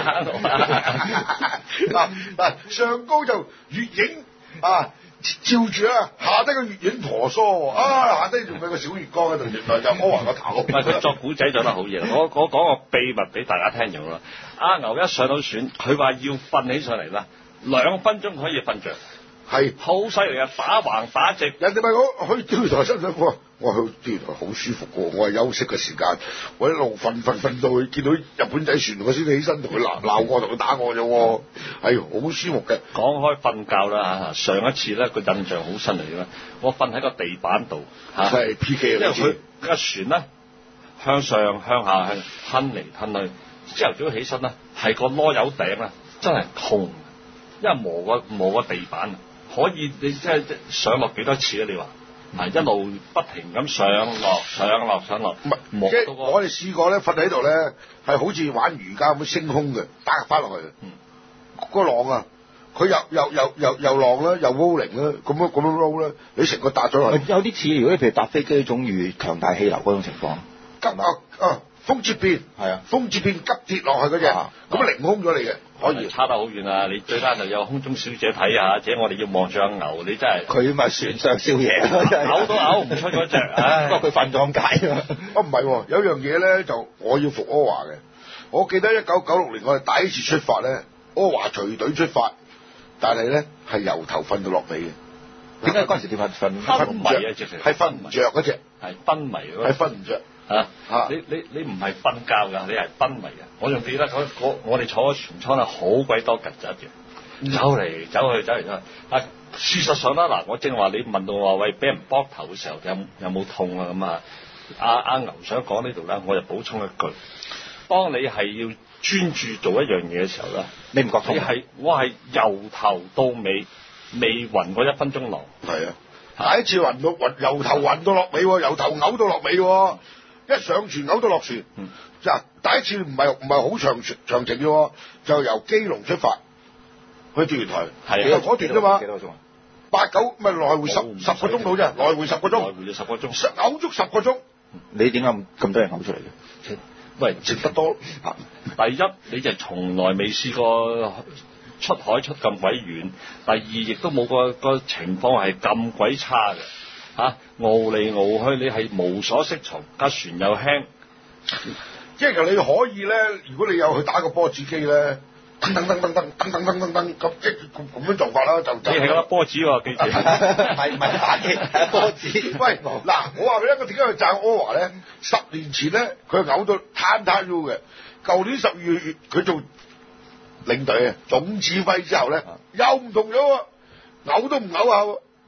嗱嗱上高就月影啊！照住啊，下低個月影婆娑啊，下低仲有個小月光喺度，原來就柯華個頭。 唔係佢作古仔作得好嘢，我我講個秘密俾大家聽咗啦。阿牛一上到船，佢話要瞓起上嚟啦，兩分鐘可以瞓着， 係好犀利啊！打橫打直， 人哋問我去釣魚台辛唔辛苦啊？我去釣魚台好舒服嘅，我係休息嘅時間，我一路瞓瞓瞓到去見到日本仔船，我先起身同佢鬧鬧我，同佢打我啫喎，係好舒服嘅。 講開瞓覺啦，上一次咧個印象好新嚟啦，我瞓喺個地板度嚇， 係 P K 因為佢個船咧向上向下向吞嚟吞去，朝頭早起身咧係個籮柚頂啊，真係痛，因為磨個磨個地板，可以你即係上落幾多次啊？你話？係一路不停咁上落上落上落， 唔係即係我哋試過咧，瞓喺度咧係好似玩瑜伽咁升空嘅，打翻落去。嗯，個浪啊，佢又又又又又浪啦，又 rolling 啦，咁樣咁樣 roll 咧，你成個搭咗落去。 有啲似如果你譬如搭飛機種遇強大氣流嗰種情況， 急啊啊風切變係啊，風切變急跌落去嗰隻，咁啊凌空咗你嘅。可以差得好遠啊！你最啱就有空中小姐睇下，者我哋要望住阿牛，你真係佢咪船上少爺， 嘔都嘔唔出嗰隻，唉！ 不過佢瞓咗咁解啊！ 哦唔係喎，有樣嘢咧就我要服柯華嘅。我記得一九九六年我哋第一次出發咧，柯華隨隊出發，但係咧係由頭瞓到落尾嘅。 點解嗰陣時點解瞓？ 瞓唔着啊！直情係瞓唔着嗰隻， 係昏迷嗰係瞓唔着。 啊！啊你你你唔係瞓覺㗎，你係昏迷㗎。我仲記得嗰嗰我哋坐喺船艙啊，好鬼多曱甴嘅，走嚟走去走嚟走去。啊，事實上啦，嗱，我正話你問到話喂，俾人膊頭嘅時候有有冇痛啊咁啊？阿阿牛想講呢度咧，我就補充一句：當你係要專注做一樣嘢嘅時候咧， 你唔覺痛？ 你係我係由頭到尾未暈過一分鐘浪。 係啊，第一次暈到暈，由頭暈到落尾喎，由頭嘔到落尾喎。一上船嘔到落船，嗱、嗯、第一次唔係唔係好長長程嘅，就由基隆出發去釣魚台，係啊，嗰段啫嘛，幾多鐘啊？八九咪來回十十個鐘到啫，來回十個鐘， 來回十個鐘， 嘔足十個鐘。 你點解咁多人嘔出嚟嘅？ 喂，食得多。第一，你就從來未試過出海出咁鬼遠；第二，亦都冇個個情況係咁鬼差嘅。嚇、啊，熬嚟熬去，你係無所適從，架船又輕， 即係你可以咧。如果你有去打個波子機咧，噔噔噔噔噔噔噔噔噔噔咁，即係咁樣做法啦，就就你係嗰粒波子喎，記住， 係唔係打機？係波子。喂， 嗱，我話俾你聽，我點解去讚柯華咧？十年前咧，佢嘔到攤攤 U 嘅，舊年十二月佢做領隊啊，總指揮之後咧，又唔同咗喎，嘔都唔嘔下喎。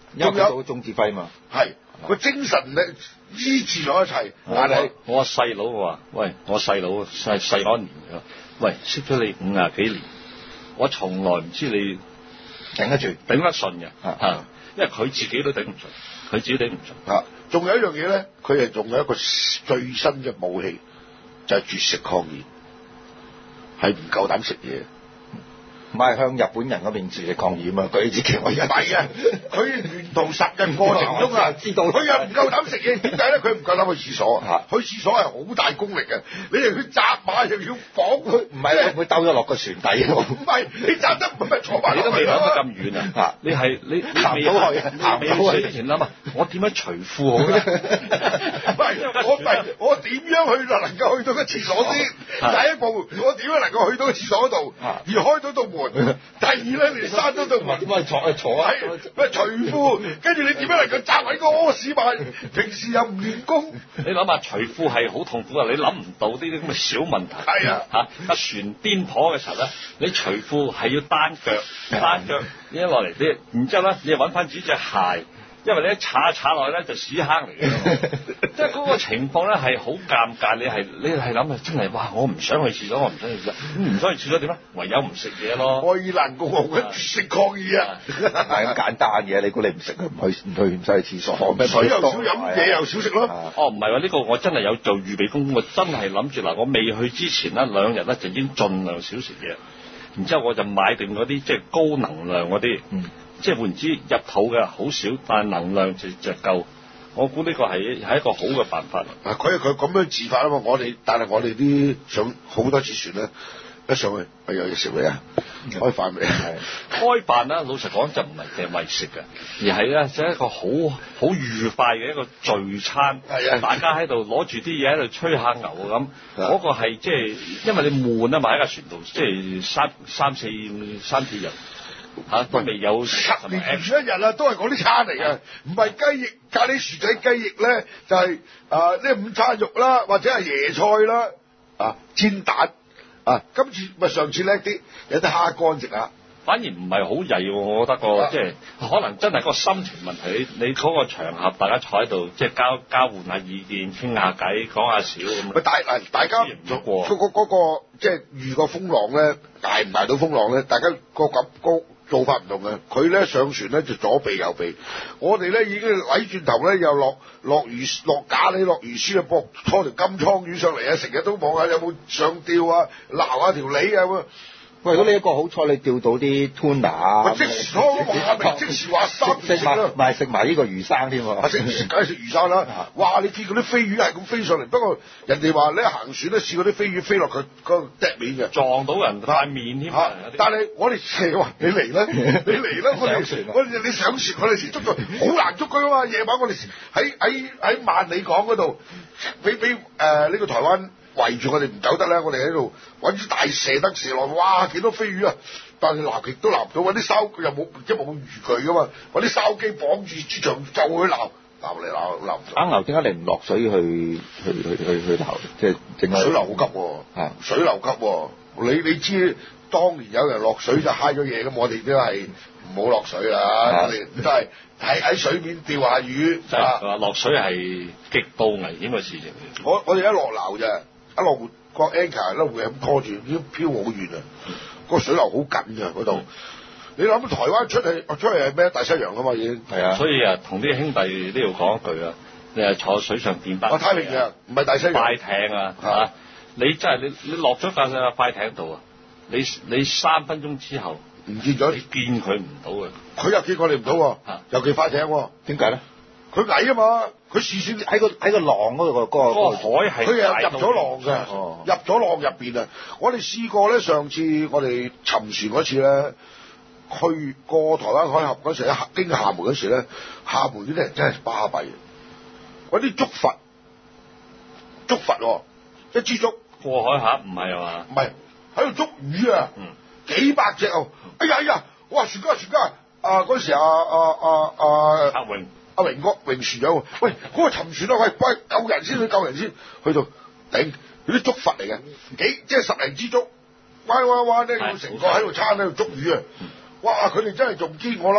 因為佢到鐘志輝嘛， 係個精神咧醫治咗一切。 我但係我我細佬我話，喂，我細佬細細我一年嘅，喂，識咗你五廿幾年，我從來唔知你頂得住， 頂得順嘅啊嚇，因為佢自己都頂唔順，佢自己頂唔順。 啊，仲有一樣嘢咧，佢係仲有一個最新嘅武器，就係、是、絕食抗議，係唔夠膽食嘢。 唔係向日本人嗰邊絕食抗議嘛，佢自己我一唔係啊！佢沿途殺人過程中啊， 知道佢又唔夠膽食嘢，點解咧？佢唔夠膽去廁所， 嚇去廁所係好大功力嘅。你又要紮馬，又要綁佢， 唔係會唔會兜咗落個船底喎？ 唔係你紮得唔係坐埋你都未諗諗得咁遠啊！ 啊你係你你行未唔到去啊你行唔到去未死之前諗啊，我點樣除褲好咧？ 唔係我唔係我點樣去能夠去到個廁所先？ 啊第一步我點樣能夠去到個廁所度， 啊而開到道門？第二咧，你閂咗道門。 點解坐坐啊？ 係咩除褲？跟住你點樣能夠扎喺個屙屎板？平時又唔練功， 你諗下除褲係好痛苦啊！你諗唔到呢啲咁嘅小問題。 係啊嚇架船顛簸嘅時候咧，你除褲係要單腳，單腳一落嚟，你然之後咧，你又揾翻自己隻鞋。因為你一踩踩落去咧就屎坑嚟嘅，即係嗰個情況咧係好尷尬。你係你係諗啊，真係哇！我唔想去廁所，我唔想去廁所，咁唔想去廁所點咧？唯有唔食嘢咯。 愛爾蘭共和國食抗議啊！ 係咁簡單嘅，你估你唔食佢唔去唔去唔使去廁所咩？ 水又少飲，嘢又少食咯。 哦，唔係喎，呢個我真係有做預備功夫，我真係諗住嗱，我未去之前咧兩日咧就已經盡量少食嘢，然之後我就買定嗰啲即係高能量嗰啲。 嗯即係換言之，入肚嘅好少，但係能量就就夠。我估呢個係係一個好嘅辦法。 啊，佢佢咁樣自發啊嘛，我哋但係我哋啲上好多次船咧，一上去我有嘢食未啊？開飯未啊？ 開飯啦，老實講就唔係淨係為食嘅，而係咧即係一個好好愉快嘅一個聚餐。 係啊大家喺度攞住啲嘢喺度吹下牛咁，嗰、個係即係因為你悶啊嘛，喺架船度，即係三三四三四日。嚇都未有十年前一日啊，都係嗰啲餐嚟嘅，唔係雞翼咖喱薯仔雞翼咧，就係啊呢午餐肉啦，或者係椰菜啦，啊煎蛋啊，今次咪上次叻啲，有啲蝦乾食啊。 反而唔係好曳喎，我覺得個即係可能真係個心情問題。你你嗰個場合，大家坐喺度即係交交換下意見，傾下偈，講下笑咁。 喂，大嗱大家唔錯過嗰個嗰個即係遇個風浪咧，捱唔捱到風浪咧？大家個咁個做法唔同嘅。佢咧上船咧就左避右避，我哋咧已經捩轉頭咧又落落魚落咖喱落魚絲啊，搏拖條金槍魚上嚟啊！成日都望下有冇上釣啊，撈下條脷啊咁。 喂，如果你一個好彩，你釣到啲 tuna 啊， 咪即時攞個話明即時話三食食埋，唔係食埋呢個魚生添喎。 食食梗係食魚生啦！哇！你見嗰啲飛魚係咁飛上嚟，不過人哋話咧行船咧試嗰啲飛魚飛落佢嗰個笛面嘅， 撞到人塊面添。 嚇！但係我哋成日話你嚟啦，你嚟啦！我哋上船啊我哋你上船，我哋時捉佢好難捉佢啊嘛！夜晚我哋喺喺喺萬里港嗰度，俾俾誒呢個台灣圍住我哋唔走得咧，我哋喺度揾啲大射得射落，哇！幾多飛魚啊！但係撈極都撈唔到，揾啲筲又冇即係冇漁具噶嘛，揾啲筲箕綁住豬腸就去撈，撈嚟撈撈唔到。 啱牛點解你唔落水去去去去去撈？即係整水流好急喎、 啊水流急喎、你你知當年有人落水就揩咗嘢咁，我哋都係唔好落水啦， 啊我哋都係喺喺水面釣下魚。 就係話落水係極度危險嘅事情。 我我哋一落撈啫，一落個 anchor 咧會咁拖住，已經飄好遠啊！個水流好緊㗎嗰度。你諗台灣出去出去係咩？大西洋啊嘛已經。 係啊， 所以啊，同啲兄弟都要講一句啊，你係坐水上電班。 我太平洋唔係大西洋。 快艇啊嚇、啊！你真係你你落咗架架快艇度啊！你你三分鐘之後唔見咗， 你見佢唔到嘅。 佢又見我哋唔到喎啊， 尤其快艇喎。 點解咧？ 佢矮啊嘛，佢視線喺個喺個浪嗰度個嗰個嗰個海係佢又大到入咗浪嘅， 哦入咗浪入邊啊！我哋試過咧，上次我哋沉船嗰次咧，去過台灣海峽嗰時咧，經廈門嗰時咧，廈門啲人真係巴閉，嗰啲竹筏，竹筏喎，一支竹， 過海峽唔係啊嘛？ 唔係喺度捉魚啊， 嗯幾百隻啊！哎呀哎呀，哇！船家船家啊！嗰時啊啊啊啊！ 阿榮阿榮哥榮船長，喂，嗰、那個沉船啊，喂，喂，救人先去救人先，去到頂，嗰啲竹筏嚟嘅，幾即係十零支竹，彎彎彎咧，成個喺度撐喺度捉魚啊！哇！佢哋真係仲堅，我諗啊，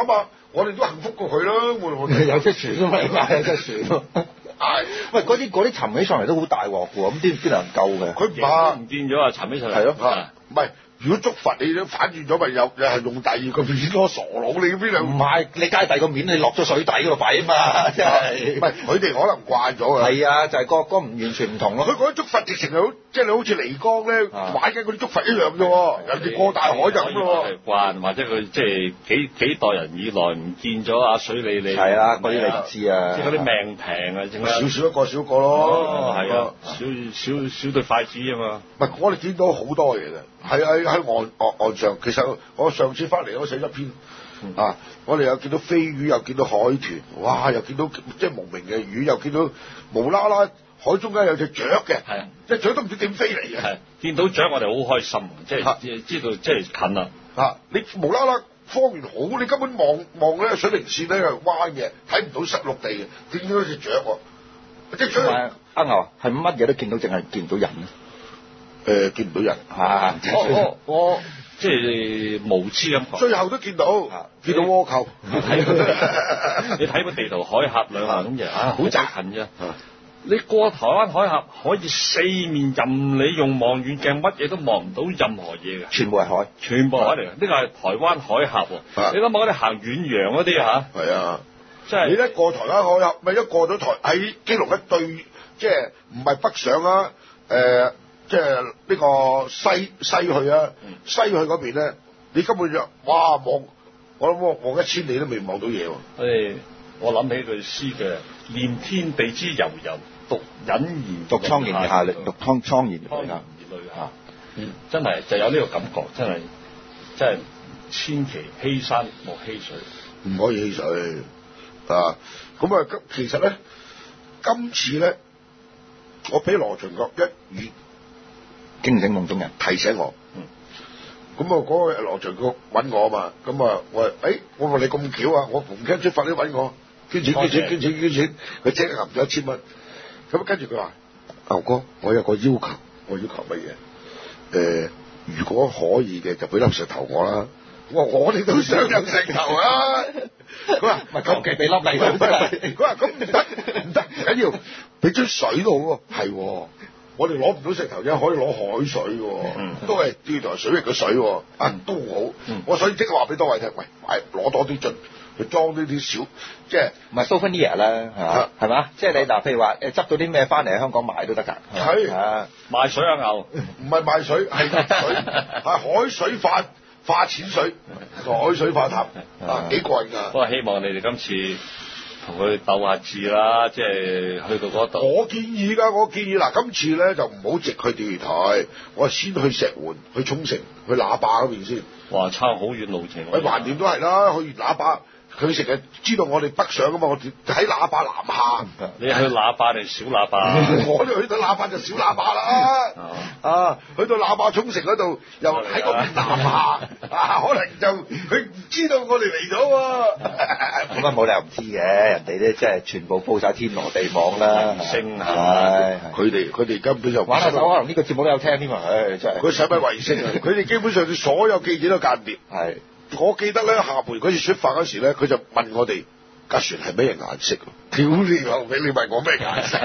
我哋都幸福過佢啦，我我哋有隻船啊嘛，有隻船咯。 係， 喂，嗰啲嗰啲沉起上嚟都好大鑊喎，咁邊邊能救嘅？ 佢唔怕， 唔見咗啊！沉起上嚟係咯啊唔係。如果觸發你都反轉咗，咪又又係用第二個面咯，傻佬你邊度？ 唔係，你加第二個面，你落咗水底嗰度擺啊嘛，真係。 唔係佢哋可能慣咗㗎。 係啊，就係個個唔完全唔同咯。 佢嗰啲觸發直情係好，即係你好似漓江咧啊玩緊嗰啲觸發一樣啫喎，人哋過大海就咁咯係慣，或者佢即係幾幾代人以來唔見咗啊水里里。 係啊，嗰啲你唔知啊。 即係嗰啲命平啊，淨喎， 係少少一個少一個咯。 哦，係啊，少少少對筷子啊嘛。 唔係我哋見到好多嘢嘅，喺喺喺岸岸岸上。其實我上次翻嚟我寫咗篇啊，我哋又見到飛魚，又見到海豚，哇！又見到即係無名嘅魚，又見到無啦啦海中間有隻雀嘅， 係隻雀都唔知點飛嚟嘅。 係見到雀我哋好開心，即係即係知道即係近啦。 啊！你無啦啦方圓好，你根本望望咧水平線咧係彎嘅，睇唔到實陸地嘅，見到隻雀喎，隻雀同埋阿牛係乜嘢都見到，淨係見唔到人誒見唔到人啊！ 我我我即係無知咁講。 最後都見到，見到倭寇。 睇個你睇個地圖，海峽兩岸咁就啊，好窄近啫。你過台灣海峽可以四面任你用望遠鏡，乜嘢都望唔到任何嘢嘅， 全部係海， 全部海嚟嘅。呢個係台灣海峽喎。你諗下嗰啲行遠洋嗰啲嚇， 係啊， 即係你一過台灣海峽，咪一過咗台喺基隆一對，即係唔係北上啊？誒，即係呢個西西去啊，西去嗰邊咧，你根本就哇望，我諗望望一千里都未望到嘢喎。 誒，我諗起句詩嘅：念天地之悠悠，獨隱然獨愴然而下淚，獨愴愴然而愴然下。 而淚下。嗯，真係就有呢個感覺，真係真係千祈欺山莫欺水， 唔可以汽水啊！咁啊，其實咧，今次咧，我俾羅循國一語驚醒夢中人， 提醒我。 嗯。 咁啊，嗰個羅循國揾我啊嘛，咁啊，我話，誒、欸，我話你咁巧啊，我逢親出發都揾我，捐錢捐錢捐錢捐錢，佢即刻揞咗一千蚊。咁跟住佢話：牛哥，我有個要求，我要求乜嘢？誒、呃，如果可以嘅，就俾粒石頭我啦。我話我哋都想有石頭啊！佢話咪求其俾粒你都佢話咁唔得唔得，唔緊要，俾樽水都好喎。係喎，我哋攞唔到石頭啫，可以攞海水喎， 嗯、 都係釣台水域嘅水喎，啊都好。 嗯、 我所以即刻話俾多位聽，喂，買攞多啲樽。去裝呢啲小，即係唔係 souvenir 啦，係嘛？係嘛？即係你嗱，譬如話誒執到啲咩翻嚟喺香港賣都得㗎。 係啊， 賣水啊牛， 唔係賣水，係水，係海水化化淺水，海水化淡，啊幾過癮㗎！ 不過希望你哋今次同佢鬥下字啦，即係去到嗰度。 我建議㗎，我建議嗱，今次咧就唔好直去釣魚台，我先去石門、去沖繩、去喇叭嗰邊先。 哇，差好遠路程。 喺橫掂都係啦，去完喇叭。佢成日知道我哋北上㗎嘛，我哋喺喇叭南下。 你去喇叭定小喇叭？ 我哋去到喇叭就小喇叭啦。啊，去到喇叭沖繩嗰度又喺嗰邊南下，啊，可能就佢唔知道我哋嚟咗喎。 咁啊冇理由唔知嘅，人哋咧即係全部鋪晒天羅地網啦。 星係佢哋佢哋根本就玩下手，可能呢個節目都有聽添啊！唉，真係。 佢使乜衛星啊？佢哋基本上所有記者都間諜。 係。 我記得咧，廈門嗰次出發嗰時咧，佢就問我哋架船係咩顏色？屌你老味！你問我咩顏色？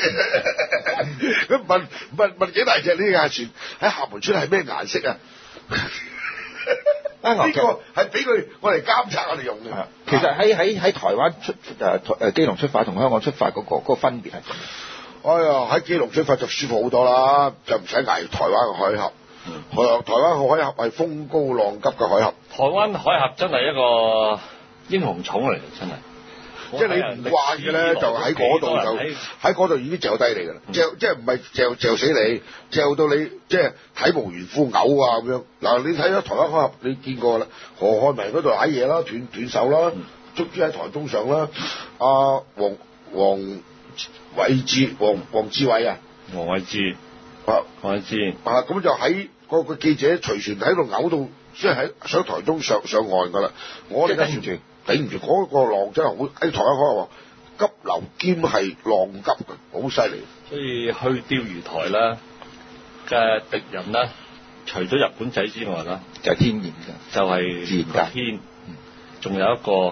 佢問問問幾大隻呢架船喺廈門出係咩顏色啊？呢個係俾佢我嚟監察我哋用嘅。 其實喺喺喺台灣出誒誒基隆出發同香港出發嗰個嗰個分別係點？ 哎呀，喺基隆出發就舒服好多啦，就唔使捱台灣嘅海峽。台台灣嘅海峽係風高浪急嘅海峽。 台灣海峽真係一個英雄塚嚟嘅，真係。 即係你唔慣嘅咧，就喺嗰度就喺嗰度已經嚼低你㗎啦，嚼即係唔係嚼嚼死你，嚼到你即係體無完膚嘔啊咁樣。嗱，你睇咗台灣海峽，你見過啦，何漢明嗰度瀨嘢啦，斷斷手啦，捉住喺台中上啦，阿黃黃偉志、黃黃志偉啊， 黃偉志啊， 黃偉志啊，咁就喺個個記者隨船喺度嘔到，即係喺上台中上上岸㗎啦，我哋頂唔住。 頂唔住嗰個浪真係好喺台灣海峽急流兼係浪急嘅，好犀利。 所以去釣魚台啦嘅敵人啦，除咗日本仔之外啦， 就係天然嘅， 就係自然界天，仲有一個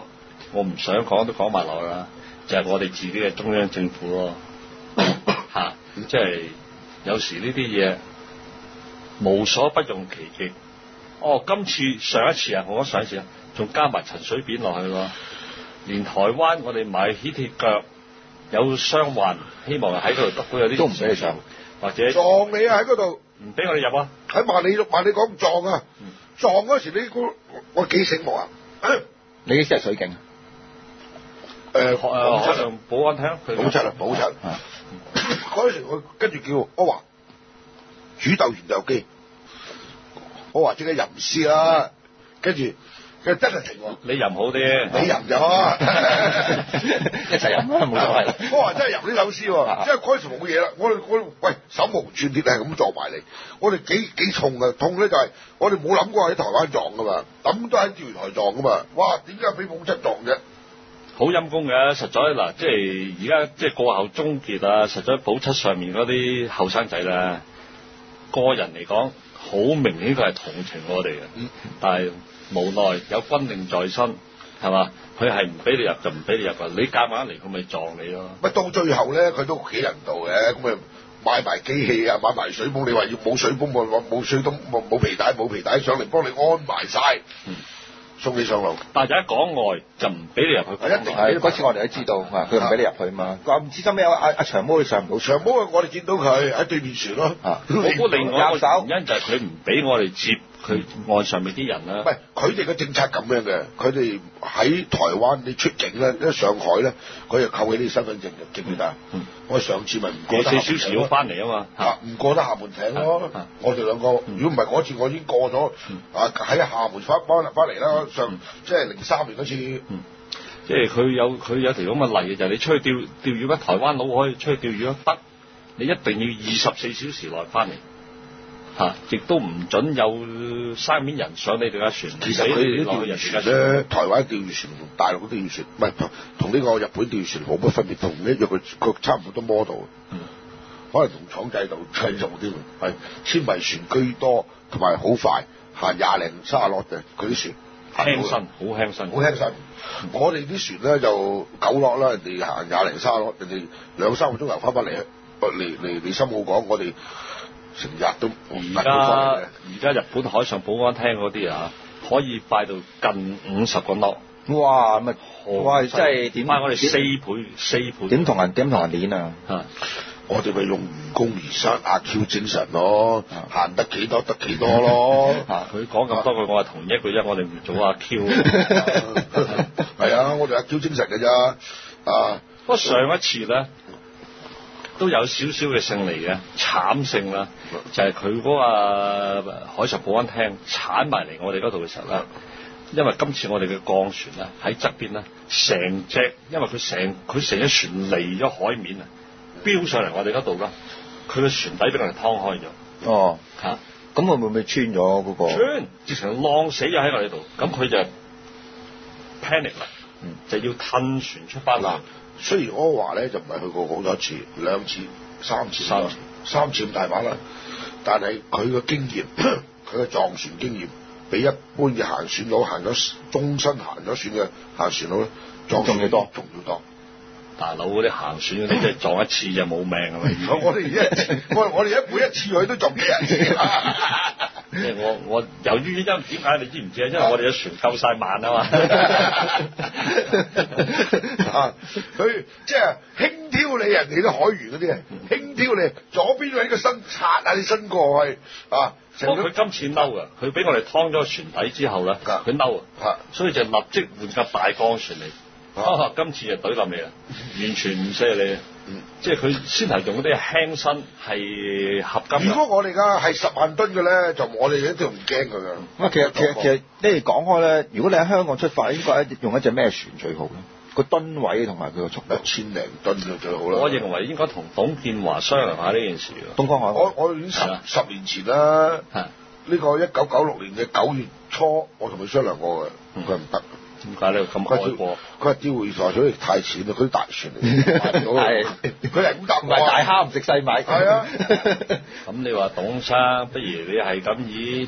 我唔想講都講埋落啦，就係、是、我哋自己嘅中央政府咯，嚇、啊，即係有時呢啲嘢無所不用其極。哦，今次上一次啊，我講上一次啊，仲加埋陳水扁落去喎，連台灣我哋買起鐵腳有傷患，希望喺嗰度得到有啲都唔俾你上， 或者撞你啊喺嗰度， 唔俾我哋入啊！ 喺萬里萬里港撞啊！ 嗯、 撞嗰時你估我幾醒目啊？ 你幾時係水警？ 誒誒，可能保安廳，佢保七啊，保七。嗰時我跟住叫我話主鬥原鬥機，我話即刻吟詩啦，跟住佢真係停喎。 你吟好啲， 你吟就啊， 一齊吟啦，冇所謂。 我話真係吟呢首詩喎，即係嗰時冇嘢啦。我哋我喂手無寸鐵係咁撞埋嚟，我哋幾幾痛啊！痛咧就係我哋冇諗過喺台灣撞噶嘛，諗都喺釣魚台撞噶嘛。哇！點解俾保七撞啫？ 好陰功嘅，實在嗱，即係而家即係過後終結啊！實在保七上面嗰啲後生仔咧，個人嚟講，好明顯佢係同情我哋嘅， 嗯、 但係無奈有軍令在身，係嘛？佢係唔俾你入就唔俾你入啊！你夾硬嚟，佢咪撞你咯。 咪到最後咧，佢都幾人道嘅，咁咪買埋機器啊，買埋水泵。你話要冇水泵，冇冇水泵，冇冇皮帶，冇皮帶上嚟幫你安埋晒。嗯送你上路， 但係一講外就唔俾你入去。 一定係嗰次我哋都知道，佢唔俾你入去嘛。話唔知收尾阿阿阿長毛佢上唔到， 長毛啊！我哋見到佢喺對面船咯。 啊， 我估另外一個原因就係佢唔俾我哋接佢岸上面啲人啦。 唔係佢哋嘅政策咁樣嘅，佢哋喺台灣你出境咧，一上海咧，佢就扣起你身份證嘅，記唔記得？嗯，我上次咪唔過得四小時要翻嚟啊嘛。 嚇，唔過得廈門艇咯。我哋兩個，如果唔係嗰次，我已經過咗啊喺廈門翻翻翻嚟啦。上即係零三年嗰次。 嗯，即係佢有佢有條咁嘅例嘅，就係你出去釣釣魚，乜台灣佬可以出去釣魚都得，你一定要二十四小時內翻嚟。嚇！亦都唔準有三面人上你哋架船。 其實佢哋啲釣魚船咧，台灣釣魚船同大陸嘅釣魚船，唔係同同呢個日本釣魚船冇乜分別，同一樣佢佢差唔多 model。嗯。可能同廠製度製造啲，係纖維船居多，同埋好快，行廿零卅落嘅佢啲船。 輕身，好輕身。 好輕身。嗯、我哋啲船咧就九落啦，人哋行廿零卅落，人哋兩三個鐘頭翻返嚟，嚟嚟嚟深澳港，我哋。成日都而家而家日本海上保安廳嗰啲啊，可以快到近五十個 knot。 哇！咪哇！真係點？ 快我哋四倍四倍。 點同人點同人練啊？ 嚇！ 我哋咪用愚公移山阿 Q 精神咯，行得幾多得幾多咯。 嚇！佢講咁多句，我係同意一句啫，我哋唔做阿 Q。 係啊，我哋阿 Q 精神嘅咋啊！ 不過上一次咧。都有少少嘅勝利嘅，慘勝啦，就係佢嗰個海上保安廳鏟埋嚟我哋嗰度嘅時候咧，因為今次我哋嘅鋼船咧喺側邊咧，成隻因為佢成佢成隻船離咗海面啊，飆上嚟我哋嗰度啦，佢嘅船底俾我哋劏開咗。 哦， 嚇、啊， 咁會唔會穿咗嗰、那個？ 穿，直情浪死咗喺我哋度，咁佢就 panic 啦，嗯，就要褪船出翻嚟。 雖然柯華咧就唔係去過好多次，兩次、三次、三次、三次咁大把啦，但係佢嘅經驗，佢嘅撞船經驗，比一般嘅行船佬行咗終身行咗船嘅行船佬咧，撞仲要多，仲要多。 大佬嗰啲行船嗰啲，即係撞一次就冇命係咪？ 我我哋而家我我哋一每一次去都撞幾人次。 即係我我由於因點解你知唔知啊？因為我哋嘅船夠晒慢啊嘛。 啊！佢即係輕佻你人哋啲海員嗰啲啊，輕佻你左邊喺個身擦下你身過去啊！ 不過佢今次嬲啊！佢俾我哋劏咗船底之後咧，佢嬲啊！所以就立即換架大鋼船嚟。啊！今次就懟冧你啦，完全唔識你。嗯，即係佢先係用嗰啲輕身係合金。 如果我哋嘅係十萬噸嘅咧，就我哋一定唔驚佢㗎。 啊，其實其實其實你哋講開咧，如果你喺香港出發，應該用一隻咩船最好咧？個噸位同埋佢個速度， 一千零噸就最好啦。 我認為應該同董建華商量下呢件事。 東方海， 我我已經十十年前啦，呢個一九九六年嘅九月初，我同佢商量過嘅，佢唔得。 點解咧咁開過？ 佢話釣魚台水太淺啦，佢啲大船嚟，係佢係咁答我。 唔係大蝦唔食細米。 係啊。 咁你話董生，不如你係咁以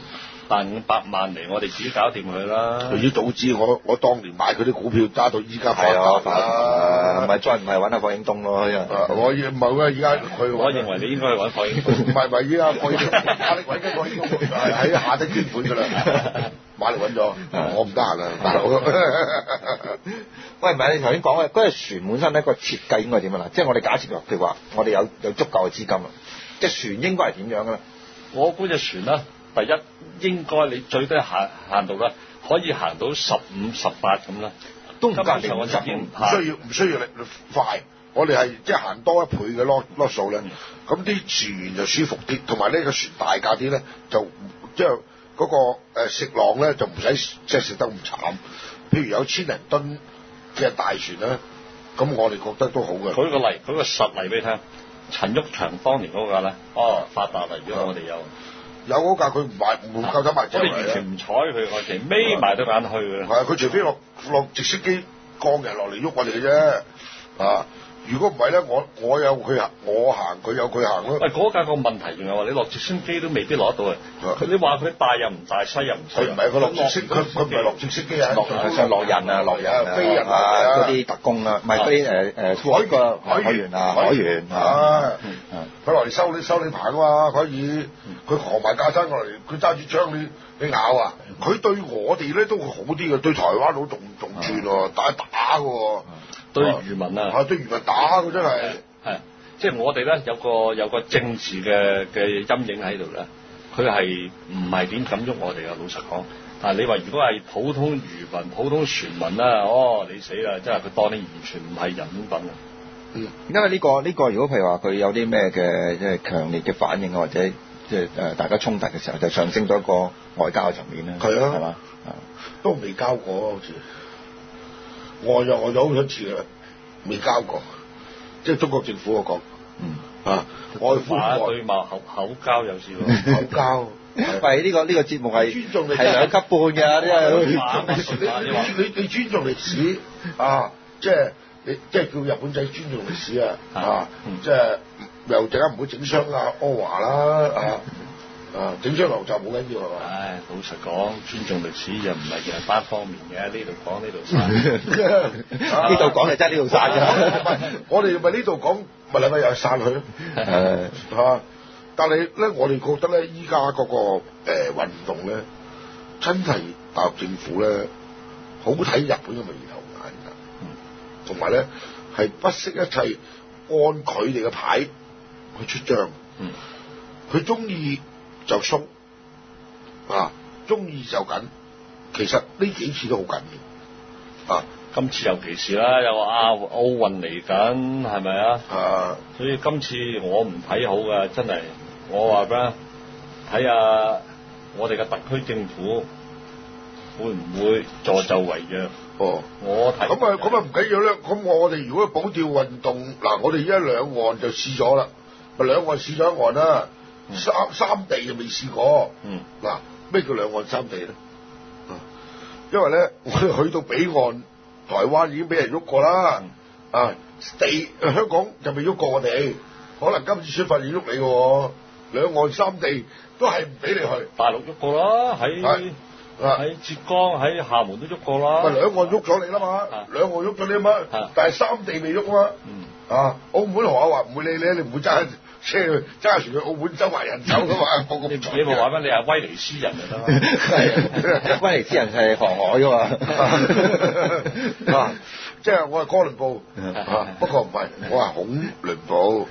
彈五百萬嚟，我哋自己搞掂佢啦。 佢已早知我我當年買佢啲股票揸到依家發係達啦， 唔係再唔係揾阿霍英東咯，因為我唔係喎，而家佢我認為你應該去揾霍英東。 唔係唔係，依家霍英東壓力揾緊霍英東係喺下低捐款㗎啦，馬嚟揾咗，我唔得閒啦，大佬。 喂，唔係你頭先講嘅嗰隻船本身咧個設計應該點樣啦？即係我哋假設譬如話，我哋有有足夠嘅資金啦，隻船應該係點樣㗎啦？ 我估隻船啦，第一應該你最低限限度啦，可以行到十五、十八咁啦， 都唔夠基本上我已經唔需要唔需要你快，我哋係即係行多一倍嘅 load load 數咧，咁啲船員就舒服啲，同埋呢個船大架啲咧，就即係嗰個誒食浪咧就唔使即係食得咁慘。譬如有千零噸嘅大船咧，咁我哋覺得都好嘅。 舉個例，舉個實例俾你聽，陳毓祥當年嗰架咧，哦發達啦！如果我哋有有嗰架佢唔買唔夠膽賣走我哋完全唔睬佢，我哋眯埋對眼去嘅。 係啊，佢除非落落直升機降人落嚟喐我哋嘅啫啊！如果唔係咧，我我有佢行，我行佢有佢行咯。 喂，嗰架個問題仲有話，你落直升機都未必攞得到啊！佢你話佢大又唔大，細又唔細。 佢唔係佢落直升，佢佢唔係落直升機啊， 落上落人啊，落人啊， 飛人啊嗰啲特工啊，唔係嗰啲誒誒海個海員啊，海員啊， 佢落嚟收你收你棚啊嘛，可以佢狂埋架生過嚟，佢揸住槍你你咬啊！佢對我哋咧都會好啲嘅，對台灣佬仲仲轉喎，打打嘅喎。 對漁民啊， 啊對漁民打嘅真係， 係即係我哋咧有個有個政治嘅嘅陰影喺度咧，佢係唔係點敢喐我哋啊？老實講，但係你話如果係普通漁民、普通船民啦，哦你死啦！即係佢當你完全唔係人品啊！ 嗯，因為呢個呢個如果譬如話佢有啲咩嘅即係強烈嘅反應或者即係誒大家衝突嘅時候，就上升到一個外交嘅層面啦。 係啊， 係嘛？ 都未交過好似。外就外咗好多次啦，未交過，即係中國政府我講， 嗯啊，外寬外對貌口口交有時喎， 口交。 喂，呢個呢個節目係尊重你係兩級半嘅，呢你你你尊重歷史啊，即係你即係叫日本仔尊重歷史啊，啊，即係又陣間唔好整傷啊柯華啦啊。啊！整張樓就冇緊要係嘛？ 唉，老實講，尊重歷史又唔係嘅單方面嘅，呢度講呢度散， 呢度講就真係呢度散嘅。 我哋咪呢度講，咪禮拜日散佢咯。誒嚇！但係咧，我哋覺得咧，依家嗰個誒、呃、運動咧，真係大陸政府咧，好睇日本嘅眉頭眼㗎，同埋咧係不惜一切按佢哋嘅牌去出張。 嗯， 佢中意就鬆啊，中意就緊。其實呢幾次都好緊要啊！ 今次尤其是啦，有亞奧運嚟緊，係咪啊？ 啊！ 所以今次我唔睇好㗎，真係。我話咩？睇下我哋嘅特區政府會唔會助紂為虐？ 哦， 我睇咁啊，咁啊唔緊要啦。咁我哋如果保釣運動，嗱，我哋而家兩岸就試咗啦，咪兩岸試咗一岸啦。三三地就未試過， 嗯，嗱， 咩叫兩岸三地咧？啊，因為咧，我哋去到彼岸，台灣已經俾人喐過啦，嗯、啊，地香港就未喐過我哋，可能今次出發要喐你嘅喎，兩岸三地都係唔俾你去。 大陸喐過啦，喺喺浙江、喺廈門都喐過啦。 咪兩岸喐咗你啦嘛，兩岸喐咗你啊嘛，但係三地未喐啊嘛，嗯、啊，澳門學校話唔會理你，你唔會揸。車揸船去澳門周圍人走噶嘛，個個你冇話咩？你係威尼斯人就得啦。 係威尼斯人係航海噶嘛。 啊，即係我係哥倫布，啊，不過唔係，我係孔倫布。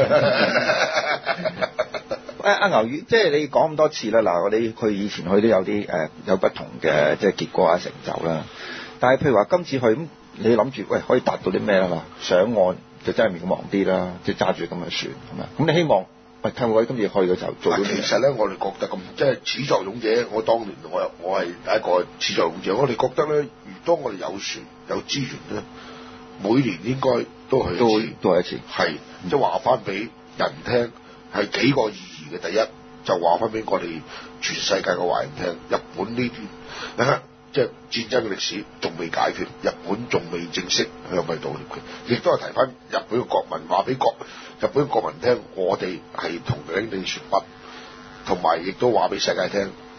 誒阿牛宇，即係你講咁多次啦，嗱，我哋佢以前去都有啲誒、呃、有不同嘅即係結果啊成就啦。但係譬如話今次去咁，你諗住喂可以達到啲咩啦？上岸。就真係面忙啲啦，即係揸住咁嘅船，係咪？咁你希望喂睇我今次去嘅時候做到？其實咧，我哋覺得咁即係始作俑者。我當年我我係第一個始作俑者。我哋覺得咧，當我哋有船有資源咧，每年應該都去一次，都係一次， 係即係話翻俾人聽，係幾個意義嘅。第一就話翻俾我哋全世界嘅華人聽，日本呢段即係戰爭嘅歷史仲未解決，日本仲未正式向佢道歉嘅，亦都係提翻日本嘅國民話俾國日本嘅國民聽，我哋係同領你說不，同埋亦都話俾世界聽，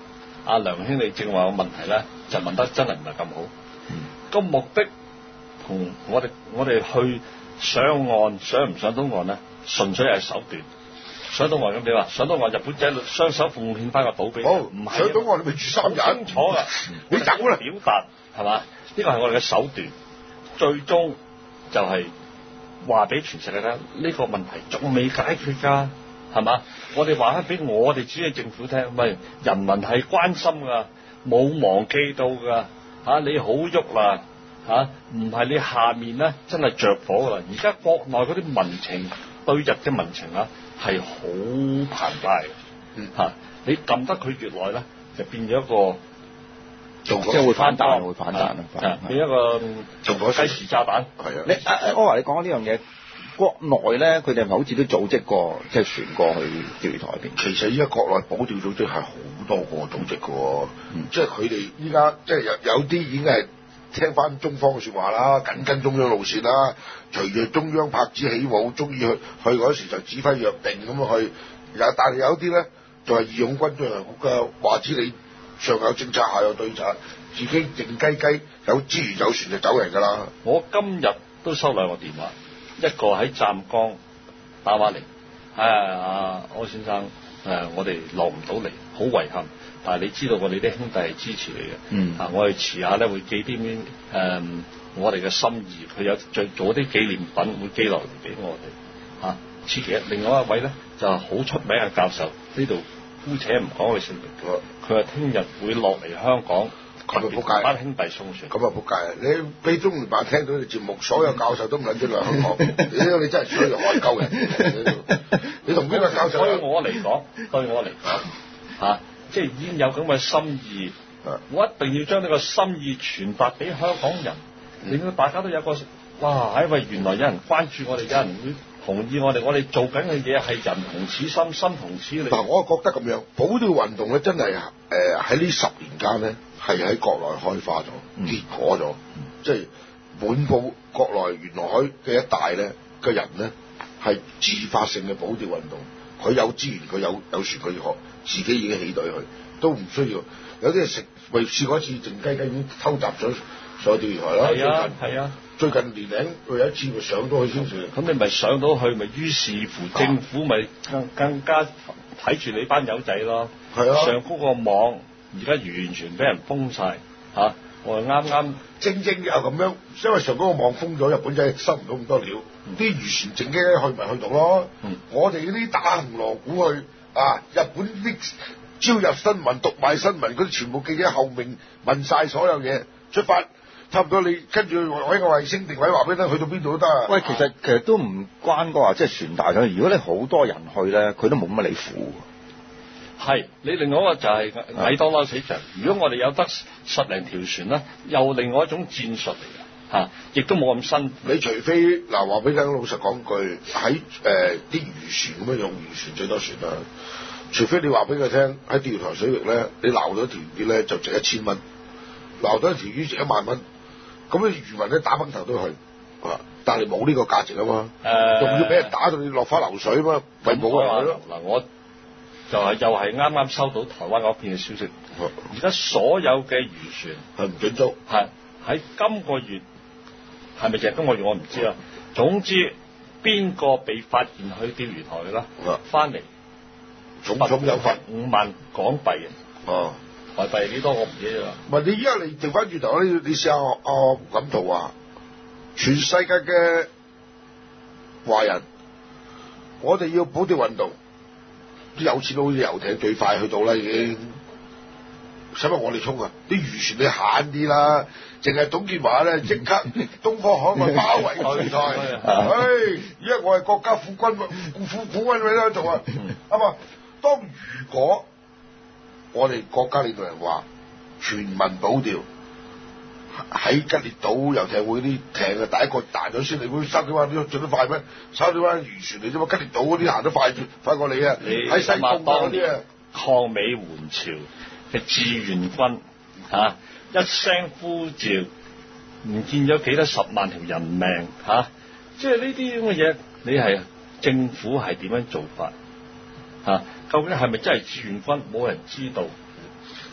阿梁兄你正話個問題咧，就問得真係唔係咁好。個、嗯、目的同我哋我哋去上岸上唔上到岸咧，純粹係手段。上到岸咁點啊？上到岸日本仔雙手奉獻翻個島俾你，唔係、哦、上到岸你咪住三日，好清楚㗎。你走啦，表達係嘛？呢個係我哋嘅手段，最終就係話俾全世界聽，呢、呢個問題仲未解決㗎，係嘛？我哋話翻俾我哋主要政府聽，喂，人民係關心㗎，冇忘記到㗎，嚇、啊、你好喐啦，嚇唔係你下面咧真係着火㗎啦。而家國內嗰啲民情對日嘅民情啊〜係好澎湃嘅，嚇、嗯啊！你撳得佢越耐咧，就變咗一個即係會反彈，會反彈啊！ 變一個做咗計時炸彈。係啊！ 你阿阿柯華，你講緊呢樣嘢，國內咧，佢哋係咪好似都組織過，即係船過去釣魚台邊？ 其實依家國內保釣組織係好多個組織嘅喎，嗯、即係佢哋依家即係有有啲已經係聽翻中方嘅説話啦，緊跟中央路線啦。隨住中央拍子起舞，中意去去嗰時就指揮若定咁去。有但係有啲咧，就係義勇軍進行局嘅話知你上有政策下有對策，自己靜雞雞有資源有船就走人㗎啦。 我今日都收兩個電話，一個喺湛江打話嚟，唉阿柯先生誒、啊，我哋落唔到嚟，好遺憾。但係你知道我哋啲兄弟係支持你嘅，嗯，啊，我哋遲下咧會寄啲誒、嗯、我哋嘅心意，佢有再做啲紀念品會寄落嚟俾我哋，啊，此其一。另外一位咧就係、是、好出名嘅教授，呢度姑且唔講佢姓名，佢話聽日會落嚟香港， 咁啊仆街， 班兄弟送船， 咁啊仆街！你俾中聯辦聽到你節目，所有教授都唔撚准嚟香港，你你真係需要開鳩人，你同邊個教授？ 對我嚟講，對我嚟講，嚇。即係已經有咁嘅心意，我一定要將呢個心意傳達俾香港人，令到大家都有個哇！因為原來有人關注我哋，有人會同意我哋，我哋做緊嘅嘢係人同此心，心同此理。 嗱，我覺得咁樣保釣運動咧，真係誒喺呢十年間咧，係喺國內開花咗，嗯、結果咗，嗯、即係滿布國內沿海嘅一帶咧嘅人咧，係自發性嘅保釣運動。佢有資源，佢有有船，佢學自己已經起隊去，都唔需要。有啲係食，為試過一次靜雞雞已經偷襲咗上釣魚台啦。 係啊，係啊。 最近年齡佢有一次咪上到去先算。 咁你咪上到去，咪於是乎政府咪更更加睇住你班友仔咯。係啊。上高個網而家完全俾人封晒。嚇、啊！我啱啱正正又咁樣，因為上高個網封咗，日本仔收唔到咁多料。啲漁船靜雞雞去咪去到咯，嗯、我哋嗰啲打紅鑼鼓去啊！日本啲招入新聞、讀賣新聞嗰啲全部記者後面問晒所有嘢，出發差唔多你跟住揾個衛星定位話俾你聽，去到邊度都得啊！ 喂，其實其實都唔關個話，即係船大咗。如果你好多人去咧，佢都冇乜理苦。 係，你另外一個就係蟻多撈死場。如果我哋有得十零條船咧，又另外一種戰術嚟嘅。嚇！亦、啊、都冇咁辛苦。你除非嗱話俾你聽，老實講句，喺誒啲漁船咁樣用漁船最多船啦。除非你話俾佢聽，喺釣魚台水域咧，你撈到一條魚咧就值一千蚊，撈到一條魚值一萬蚊。咁你漁民咧打崩頭都去，啊！但係冇呢個價值啊嘛。誒、呃，仲要俾人打到你落花流水啊嘛，咪冇啊！ 嗱，我就係、是、又係啱啱收到台灣嗰邊嘅消息。而家、啊、所有嘅漁船係唔準租， 係喺今個月。係咪就係今個月我唔知啊。總之邊個被發現去釣魚台啦，翻嚟、啊、 重重有罰五萬港幣嘅。哦，台幣幾多我唔記得啦。 唔係你依家你調翻轉頭，你你試下阿胡錦濤話，全世界嘅華人，我哋要保釣運動，啲有錢佬好似遊艇最快去到啦已經。使乜我哋衝啊？啲漁船你慳啲啦，淨係董建華咧即刻東方海外包圍釣魚台。唉，而家我係國家副軍副副軍委喺度做啊。啊嘛，當如果我哋國家領導人話全民保釣，喺吉列島遊艇會啲艇啊，第一個彈咗先，你估三幾灣啲進得快咩？三幾灣漁船嚟啫嘛，吉列島嗰啲行得快快過你啊！喺西貢嗰啲啊， 抗美援朝嘅志願軍嚇、啊、一聲呼召，唔見咗幾多十萬條人命嚇、啊，即係呢啲咁嘅嘢，你係政府係點樣做法嚇、啊？究竟係咪真係志願軍？冇人知道。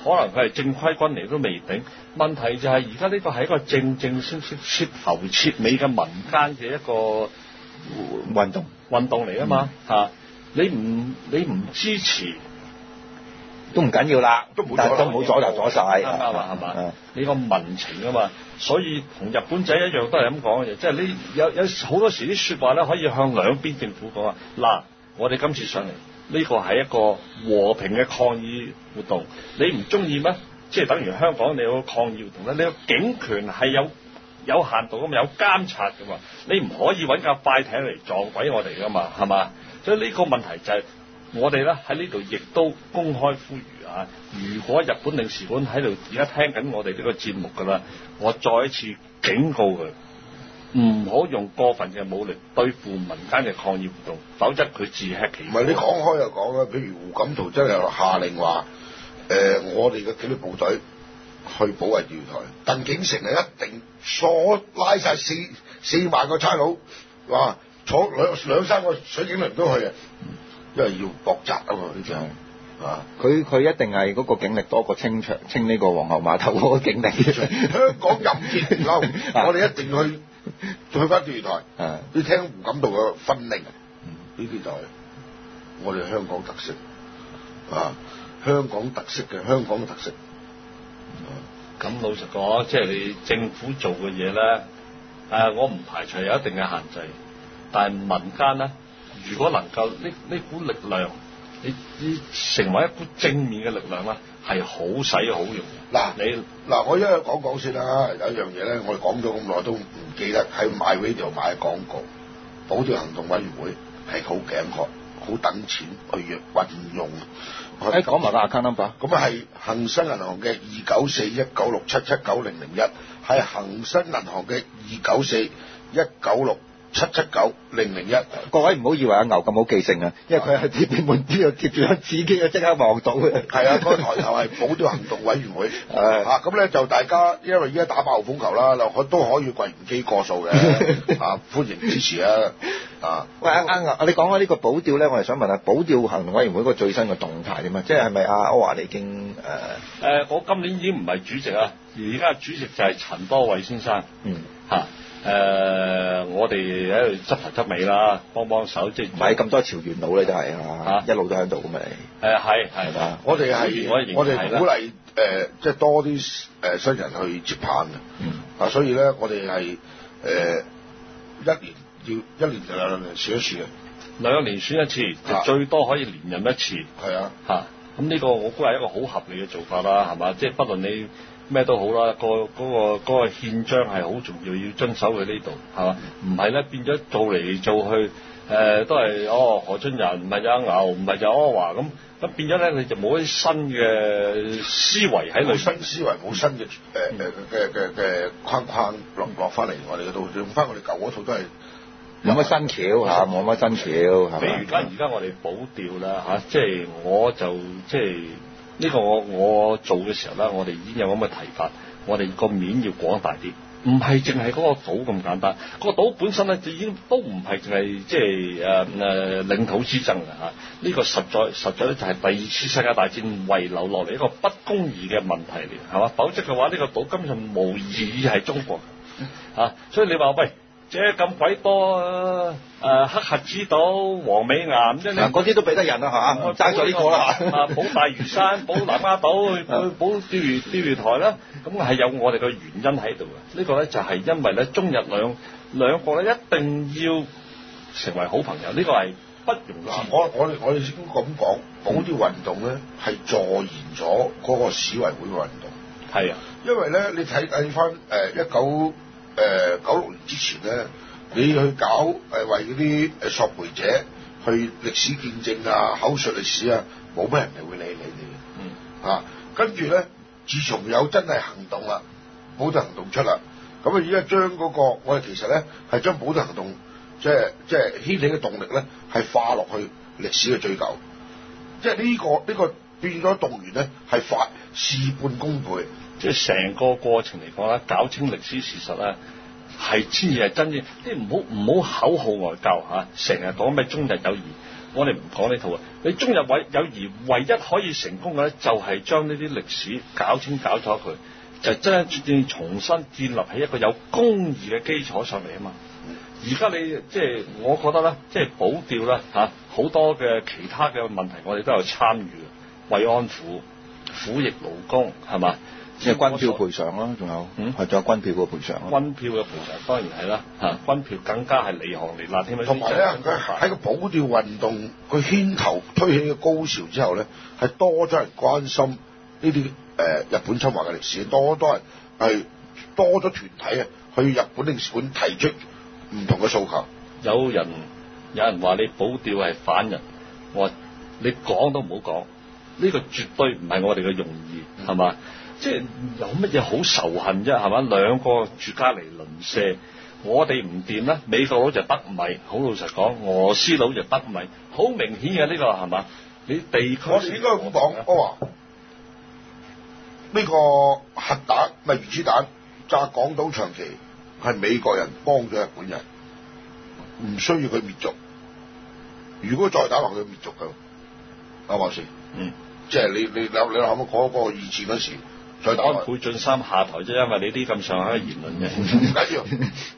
可能佢係正規軍嚟都未定。問題就係而家呢個係一個正正式式徹頭徹尾嘅民間嘅一個運動運動嚟啊嘛嚇！你唔你唔支持都唔緊要啦， 都冇但係都冇阻就阻晒， 啱啱啊係嘛？你個民情啊嘛，所以同日本仔一樣都係咁講嘅啫。即係你有有好多時啲説話咧，可以向兩邊政府講啊。嗱，我哋今次上嚟呢個係一個和平嘅抗議活動，你唔中意咩？即係等於香港你有個抗議活動咧，你個警權係有有限度咁有監察㗎嘛，你唔可以揾架快艇嚟撞鬼我哋㗎嘛，係嘛？所以呢個問題就係、是。我哋咧喺呢度亦都公開呼籲啊！如果日本領事館喺度而家聽緊我哋呢個節目㗎啦，我再一次警告佢，唔好用過分嘅武力對付民間嘅抗議活動，否則佢自吃其果。 唔係你講開就講啦，譬如胡錦濤真係下令話，誒、呃、我哋嘅紀律部隊去保衛釣魚台，鄧景成係一定鎖拉晒四四萬個差佬，哇坐兩兩三個水警輪都去啊！因為要搏責啊嘛，呢啲係啊， 佢佢一定係嗰個警力多過清場清呢個皇后碼頭嗰個警力。 香港任劍唔嬲，我哋一定去去翻釣魚台。 啊， 你聽胡錦濤嘅訓令，呢啲就係我哋香港特色啊，香港特色嘅香港嘅特色。 咁、嗯、老實講，即係你政府做嘅嘢咧，誒，我唔排除有一定嘅限制，但係民間咧。如果能夠呢呢股力量，你你成為一股正面嘅力量咧，係好使好用。 嗱你嗱，我一係講講先啦。有一樣嘢咧，我哋講咗咁耐都唔記得喺 MyRadio 買廣告，保釣行動委員會係好頸渴，好等錢去運用。 誒，講埋個 account number。 咁啊係恒生銀行嘅二九四一九六七七九零零一，係恒生銀行嘅二九四一九六。七七九零零一， 各位唔好以為阿牛咁好記性啊，因為佢係貼面門邊度貼住張紙機啊，即刻望到嘅。 係啊，嗰、那個、台頭係保釣行動委員會。誒啊，咁咧就大家因為依家打爆風球啦，就都可以櫃員機過數嘅。啊，歡迎支持啊！啊， 喂，阿阿牛，你講開呢個保釣咧，我係想問下保釣行動委員會個最新嘅動態點啊？即係係咪阿歐華你已經誒？誒、 呃呃，我今年已經唔係主席啊，而家主席就係陳多偉先生。嗯。嚇、啊！誒、呃，我哋喺度執頭執尾啦，幫幫手，即係唔係咁多潮元佬咧，都係啊，一路都喺度咁咪。誒係係嘛， 我哋係我哋鼓勵誒，即係多啲誒新人去接棒嘅。嗯。啊，所以咧，我哋係誒一年要一年就兩年選一次嘅。兩年選一次，就最多可以連任一次。係啊。嚇、啊！咁呢個我估係一個好合理嘅做法啦，係嘛？即係不論你。咩都好啦，個嗰、嗰個嗰、嗰個憲章係好重要，要遵守佢呢度，係嘛？唔係咧變咗做嚟做去，誒、呃、都係哦何俊仁，唔係就阿牛，唔係就柯華咁，咁變咗咧你就冇一啲新嘅思維喺度，冇新思維，冇新嘅誒誒嘅嘅嘅框框落落翻嚟我哋嗰度，用翻我哋舊嗰套都係冇乜新橋嚇，冇乜新橋。 比如而家而家我哋保釣啦嚇，即係我就即係。呢個我我做嘅時候咧，我哋已經有咁嘅提法，我哋個面要廣大啲，唔係淨係嗰個島咁簡單。個島本身咧就已經都唔係淨係即係誒誒領土之爭啦嚇。呢個實在實在咧就係第二次世界大戰遺留落嚟一個不公義嘅問題嚟，係嘛？否則嘅話，呢個島根本上無意義係中國嚇。所以你話喂，即係咁鬼多誒、呃、黑核子島、黃尾岩，即係嗰啲都俾得人啦嚇，爭咗呢個啦啊，保大嶼山、保南丫島、保保釣魚釣魚台啦，咁係有我哋嘅原因喺度嘅。呢個咧就係因為咧中日兩兩個咧一定要成為好朋友，呢個係不容置疑。 我我哋我哋先咁講，保釣運動咧係助延咗嗰個市委會嘅運動。係啊，因為咧你睇睇翻誒一九。誒九六年之前咧，你去搞誒、呃、為嗰啲誒索賠者去歷史見證啊、口述歷史啊，冇乜人哋會理你哋嘅。嗯。啊，跟住咧，自從有真係行動啦，保釣行動出啦，咁啊而家將嗰個我哋其實咧係將保釣行動即係即係掀起嘅動力咧，係化落去歷史嘅追究，即係呢、呢個呢、呢個變咗動員咧係發事半功倍。即係成個過程嚟講咧，搞清歷史事實咧，係先至係真嘅。即係唔好唔好口號外交嚇，成日講咩中日友誼。 我哋唔講呢套啊。你中日委友誼唯一可以成功嘅咧，就係將呢啲歷史搞清搞楚佢，就真正重新建立起一個有公義嘅基礎上嚟啊嘛。而家你即係我覺得咧，即係保釣啦嚇，好、啊、多嘅其他嘅問題，我哋都有參與嘅，慰安婦、苦役勞工係嘛？ 即係軍票賠償咯，仲有，嗯，係仲有軍票嘅賠償咯。 軍票嘅賠償當然係啦，嚇、啊、軍票更加係離行離辣添啊！ 同埋咧，佢喺個保釣運動佢牽頭推起嘅高潮之後咧，係多咗人關心呢啲誒日本侵華嘅歷史，多多人係多咗團體啊去日本領事館提出唔同嘅訴求。 有人有人話你保釣係反人，我話你講都唔好講，呢、呢個絕對唔係我哋嘅用意，係嘛、嗯？即係有乜嘢好仇恨啫，係嘛？兩個住家嚟鄰舍，我哋唔掂啦，美國佬就得米，好老實講，俄羅斯佬就得米，好明顯嘅呢個係嘛？你地區我哋應該咁講，我話呢個核彈咪原子彈炸港島長期係美國人幫咗日本人，唔需要佢滅族。如果再打落去滅族嘅，啱唔啱先？嗯，即係你你你你諗下嗰個二戰嗰時。再打安倍晉三下台啫，因為你啲咁上下嘅言論嘅，唔緊要。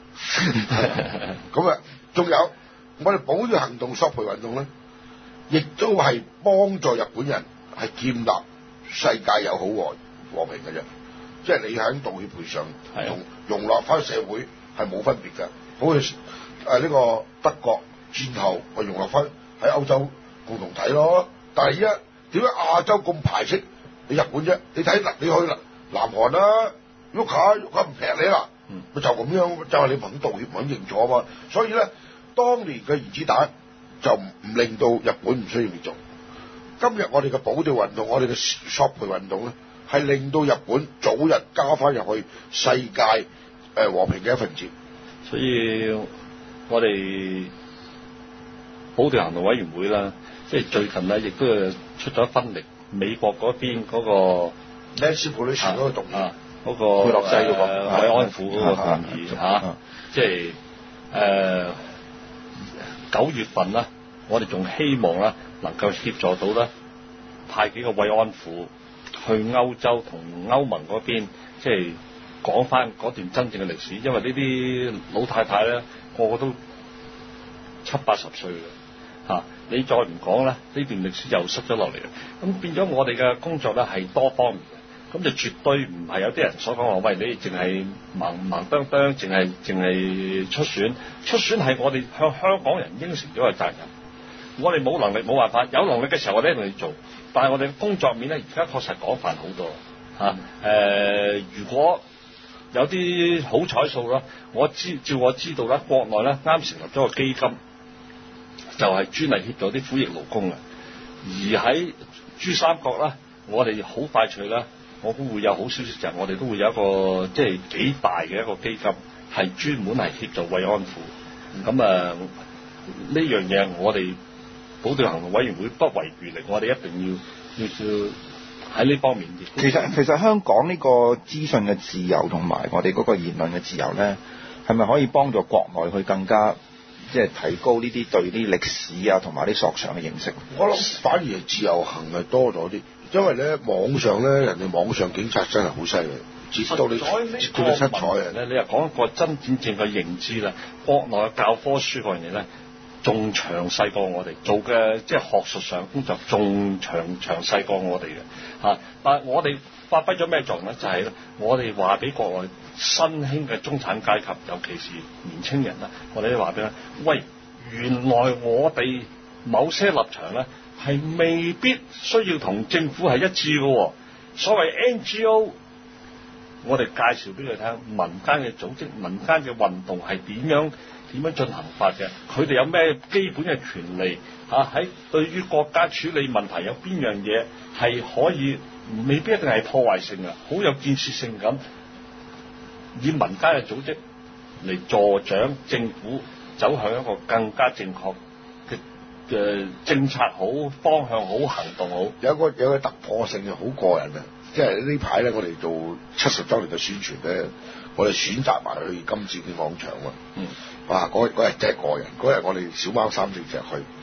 咁啊，仲有我哋保釣行動、索賠運動咧，亦都係幫助日本人係建立世界友好和和平嘅啫。即係你喺道歉賠償容容納翻社會係冇分別嘅。好似誒呢個德國戰後咪容納翻喺歐洲共同體咯。但係而家點解亞洲咁排斥你日本啫？你睇嗱，你去南南韓啦，喐下喐下唔劈你啦，咪、嗯、就咁樣，就係、是、你肯道歉、肯認錯啊嘛。所以咧，當年嘅原子彈就唔唔令到日本唔需要滅族。今日我哋嘅保釣運動，我哋嘅索賠運動咧，係令到日本早日加翻入去世界誒、呃、和平嘅一份子。所以我哋保釣行動委員會啦，即係最近咧，亦都出咗分力。美國嗰邊嗰個 Nancy Pelosi 嗰個動議， 嗰、那個佩洛西嗰個慰安婦嗰個動議嚇，即係誒九月份啦，我哋仲希望啦能夠協助到啦，派幾個慰安婦去歐洲同歐盟嗰邊，即係講翻嗰段真正嘅歷史，因為呢啲老太太咧個個都七八十歲啦。啊！你再唔講咧，呢段歷史又失咗落嚟啦。咁變咗我哋嘅工作咧係多方面嘅，咁就絕對唔係有啲人所講話，喂，你淨係盲盲噹噹，淨係淨係出選，出選係我哋向香港人應承咗嘅責任。我哋冇能力冇辦法，有能力嘅時候我哋一定要做，但係我哋嘅工作面咧而家確實廣泛好多嚇。誒、啊呃，如果有啲好彩數啦，我知照我知道啦，國內咧啱成立咗個基金。就係專嚟協助啲苦役勞工嘅，而喺珠三角啦，我哋好快脆啦，我估會有好消息就係我哋都會有一個即係幾大嘅一個基金，係專門係協助慰安婦。咁啊呢樣嘢我哋保釣行動委員會不遺餘力，我哋一定要要要喺呢方面。 其實其實香港呢個資訊嘅自由同埋我哋嗰個言論嘅自由咧，係咪可以幫助國內去更加？即係提高呢啲對啲歷史啊同埋啲索償嘅認識。 我諗反而係自由行係多咗啲，因為咧網上咧人哋網上警察真係好犀利，截到你截到你七彩啊！ 咧你又講一個真真正嘅認知啦，國內嘅教科書嗰樣嘢咧，仲詳細過我哋做嘅，即係學術上工作仲詳詳細過我哋嘅嚇。但係我哋發揮咗咩作用咧？就係、是、我哋話俾國內新興嘅中產階級，尤其是年青人啦，我哋都話俾佢：喂，原來我哋某些立場咧係未必需要同政府係一致嘅、哦。所謂 N G O， 我哋介紹俾佢聽，民間嘅組織、民間嘅運動係點樣點樣進行法嘅？佢哋有咩基本嘅權利嚇？喺、啊、對於國家處理問題有邊樣嘢係可以？未必一定係破壞性嘅，好有建設性咁，以民間嘅組織嚟助長政府走向一個更加正確嘅嘅政策好、方向好、行動好。 有一個有一個突破性嘅好過癮啊！即係呢排咧，我哋做七十週年嘅宣傳咧，我哋選擇埋去金紫荊廣場喎。嗯。哇！嗰日嗰日真係過癮，嗰日我哋小貓三四隻去。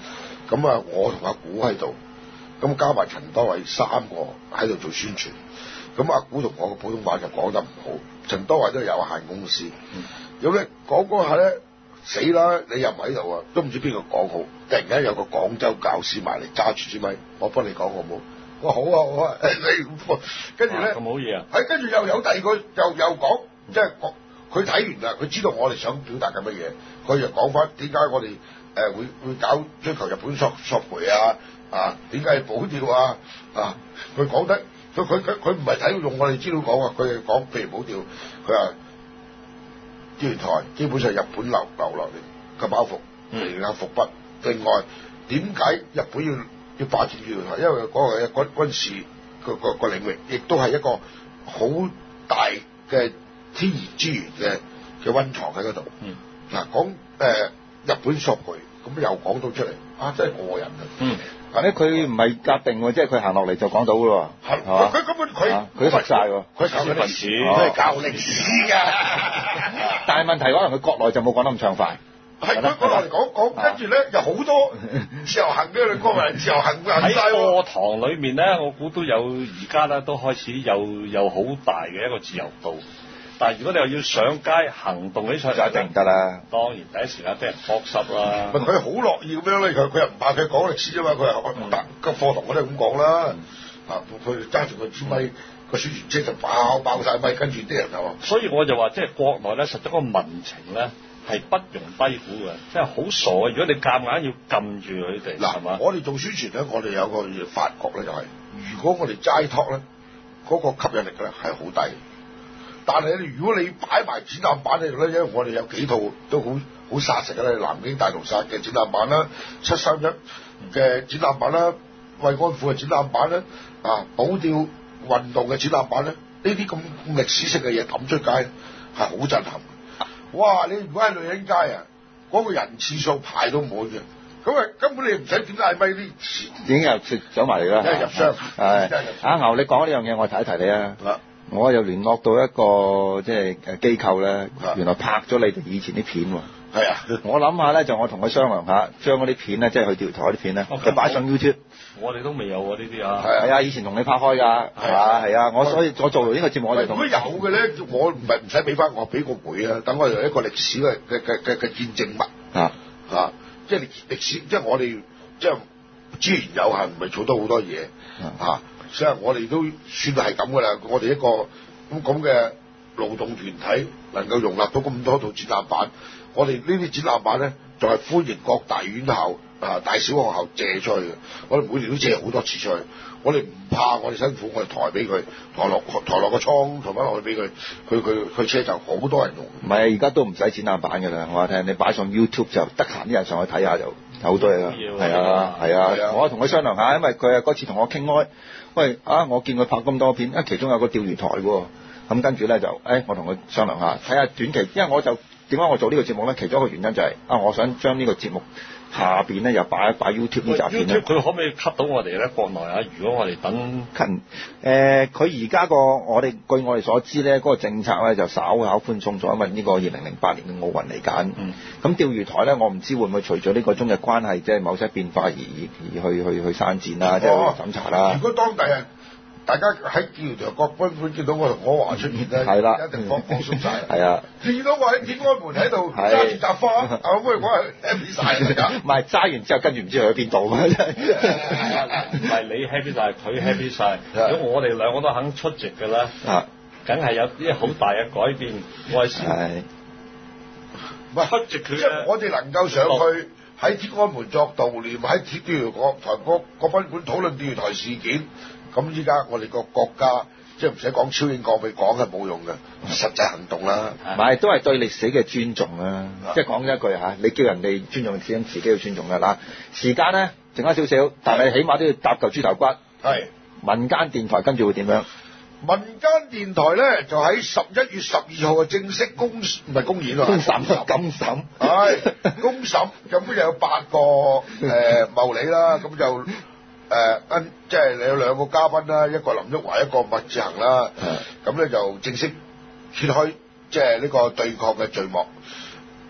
咁啊，我同阿古喺度，咁加埋陳多偉三個喺度做宣傳。咁阿古同我嘅普通話就講得唔好，陳多偉都係有限公司。咁咧講嗰下咧死啦！你又唔喺度啊，都唔知邊個講好。突然間有個廣州教師埋嚟揸住支咪，我幫你講好唔好？我話好啊好啊，你跟住咧咁好嘢啊！ 係跟住又有第二個又又講，即係佢睇完啦，佢知道我哋想表達緊乜嘢，佢就講翻點解我哋誒、呃、會會搞追求日本索索賠啊啊？點解係保釣啊啊？佢講得佢佢佢佢唔係睇用我哋資料講啊，佢係講譬如保釣，佢話釣魚台基本上日本留留落嚟嘅包袱嚟嘅伏筆。另外點解日本要要霸佔釣魚台？因為嗰個軍軍事個個個領域，亦都係一個好大嘅天然資源嘅嘅溫床喺嗰度。嗱講誒日本索賠，咁又講到出嚟，啊真係過癮啊！ 嗯，但係佢唔係夾定喎，即係佢行落嚟就講到㗎喎。 係嘛？佢根本佢佢都熟曬喎， 佢教歷史，佢係教歷史㗎。 但係問題可能佢國內就冇講得咁暢快。 係佢過嚟講講，跟住咧有好多自由行嘅，你講埋自由行行喺曬喎。 課堂裏面咧，我估都有而家咧都開始有有好大嘅一個自由度。但係如果你話要上街行動起上嚟， 就一定唔得啦。 當然第一時間俾人撲濕啦。 佢好樂意咁樣咧，佢佢又唔怕佢講歷史啊嘛，佢又得個課堂我都係咁講啦。啊，佢揸住個支咪，個宣傳車就爆爆曬咪，跟住啲人就話。 所以我就話，即係國內咧，實在個民情咧係不容低估嘅，即係好傻嘅。如果你夾硬要撳住佢哋，係嘛？ 我哋做宣傳咧，我哋有個發覺咧，就係、是、如果我哋齋托咧，嗰、那個吸引力咧係好低。但係如果你擺埋展覽版喺度咧，因為我哋有幾套都好好殺食嘅咧，南京大屠殺嘅展覽版啦，七三一嘅展覽版啦，慰安婦嘅展覽版啦，啊保釣運動嘅展覽版咧，呢啲咁歷史性嘅嘢抌出街係好震撼。哇！你如果喺女人街啊，嗰、那個人次數排到滿嘅，咁啊根本你唔使點解咪啲錢已經又走埋嚟啦， 即係入箱。 係阿牛，你講呢樣嘢，我提一提你啊。我又聯絡到一個即係誒機構咧，原來拍咗你哋以前啲片喎。 係啊， 我諗下咧，就我同佢商量下，將嗰啲片咧，即係去釣魚台啲片咧，就擺上 YouTube。 我哋都未有喎呢啲啊。 係啊，以前同你拍開㗎，係嘛？係啊，我所以我做呢個節目，我哋同。 如果有嘅咧，我唔係唔使俾翻我，俾個會啊，等我哋一個歷史嘅嘅嘅嘅嘅見證物啊啊！即係歷史，即係我哋即係資源有限，唔係儲到好多嘢啊。所以我哋都算係咁噶啦，我哋一個咁咁嘅勞動團體能夠容納到咁多套展覽版，我哋呢啲展覽版咧就係、是、歡迎各大院校啊、大小學校借出去嘅，我哋每年都借好多次出去，我哋唔怕，我哋辛苦，我哋抬俾佢，抬落抬落個倉，抬翻落去俾佢，佢佢佢車就好多人用。 唔係，而家都唔使展覽版㗎啦，我話聽你擺上 YouTube 就得閒啲人上去睇下就有好多嘢啦。係啊係啊，我同佢商量下，因為佢啊嗰次同我傾開。喂啊！我見佢拍咁多片，啊其中有個釣魚台喎，咁跟住咧就，誒、哎、我同佢商量下，睇下短期，因為我就點解我做呢個節目咧？其中一個原因就係、是、啊，我想將呢個節目下邊咧又擺一擺 YouTube 呢集片咧。 佢可唔可以 cut 到我哋咧？國內啊，如果我哋等 cut 誒，佢而家個我哋據我哋所知咧，嗰、那個政策咧就稍稍寬鬆咗，因為呢個二零零八年嘅奧運嚟緊。嗯。咁釣魚台咧，我唔知會唔會隨咗呢個中日關係即係某些變化而而去去去刪剪啦，即係去審查啦。 如果當第日大家喺釣魚台各賓館見到我同我華出現咧， 係啦， 一定放放鬆曬。 係啊， 見到我喺天安門喺度揸住扎花，啊咁我係 happy 曬嚟㗎。 唔係揸完之後跟住唔知去咗邊度啊！真係唔係你 happy 曬，佢 happy 曬。如果我哋兩個都肯出席嘅咧， 啊， 梗係有啲好大嘅改變。我係係， 唔係出席佢即係我哋能夠上去喺天安門作悼念，喺釣魚台個個賓館討論釣魚台事件。咁依家我哋個國家即係唔使講超英講，佢講係冇用嘅，實際行動啦。 唔係都係對歷史嘅尊重啦。即係講一句嚇，你叫人哋尊重歷史，自己要尊重㗎嗱。時間咧剩翻少少，但係起碼都要搭嚿豬頭骨。 係民間電台跟住會點樣？ 民間電台咧就喺十一月十二號嘅正式公唔係公演啊， 公審公審係公審，咁就有八個誒茂利啦，咁就。誒跟、呃、即係你有兩個嘉賓啦，一個林旭華，一個麥志恒啦。咁咧就正式揭開即係呢個對抗嘅序幕。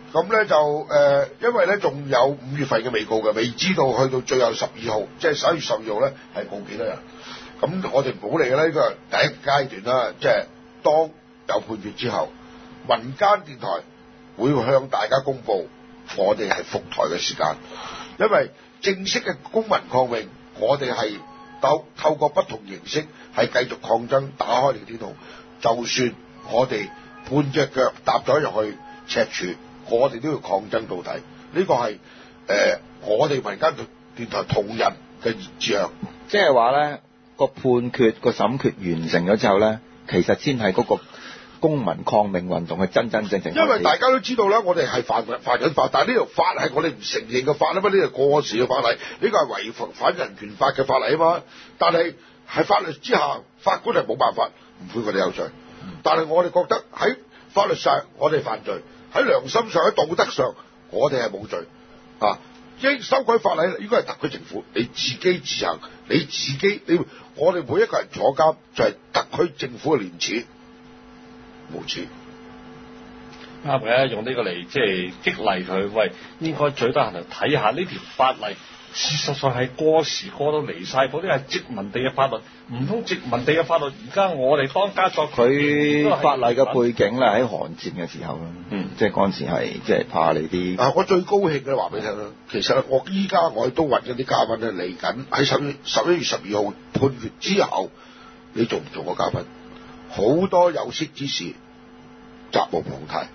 咁咧就誒、呃，因為咧仲有五月份嘅未告嘅，未知道去到最後十二號，即係十一月十二號咧係報幾多人。咁我哋唔好理嘅啦，呢個係第一階段啦，即係當有判決之後，民間電台會向大家公佈我哋係復台嘅時間，因為正式嘅公民抗命，我哋係透透過不同形式係繼續抗爭，打開呢個天空，就算我哋半隻腳踏咗入去赤柱，我哋都要抗爭到底。呢個係誒我哋民間電台同仁嘅熱仗。 即係話咧，個判決個審決完成咗之後咧，其實先係嗰個公民抗命運動係真真正正。 因為大家都知道啦，我哋係犯犯緊法，但係呢條法係我哋唔承認嘅法啊嘛，呢個過時嘅法例，呢個係違反人權法嘅法例啊嘛。但係喺法律之下，法官係冇辦法唔判佢哋有罪。但係我哋覺得喺法律上我哋犯罪，喺良心上喺道德上我哋係冇罪啊！應修改法例應該係特區政府你自己自行，你自己你我哋每一個人坐監就係特區政府嘅廉恥無恥。 啱嘅，用呢個嚟即係激勵佢，喂，應該最得閒嚟睇下呢條法例。事實上係過時過到離晒譜，啲係殖民地嘅法律，唔通殖民地嘅法律而家我哋當家作佢法例嘅背景咧喺韓戰嘅時候啦， 嗯， 即係嗰陣時係即係怕你啲啊！我最高興嘅話俾你聽啦，其實我依家我都揾咗啲嘉賓咧嚟緊喺十一十一月十二號判決之後，你做唔做個嘉賓？好多有識之士責無旁貸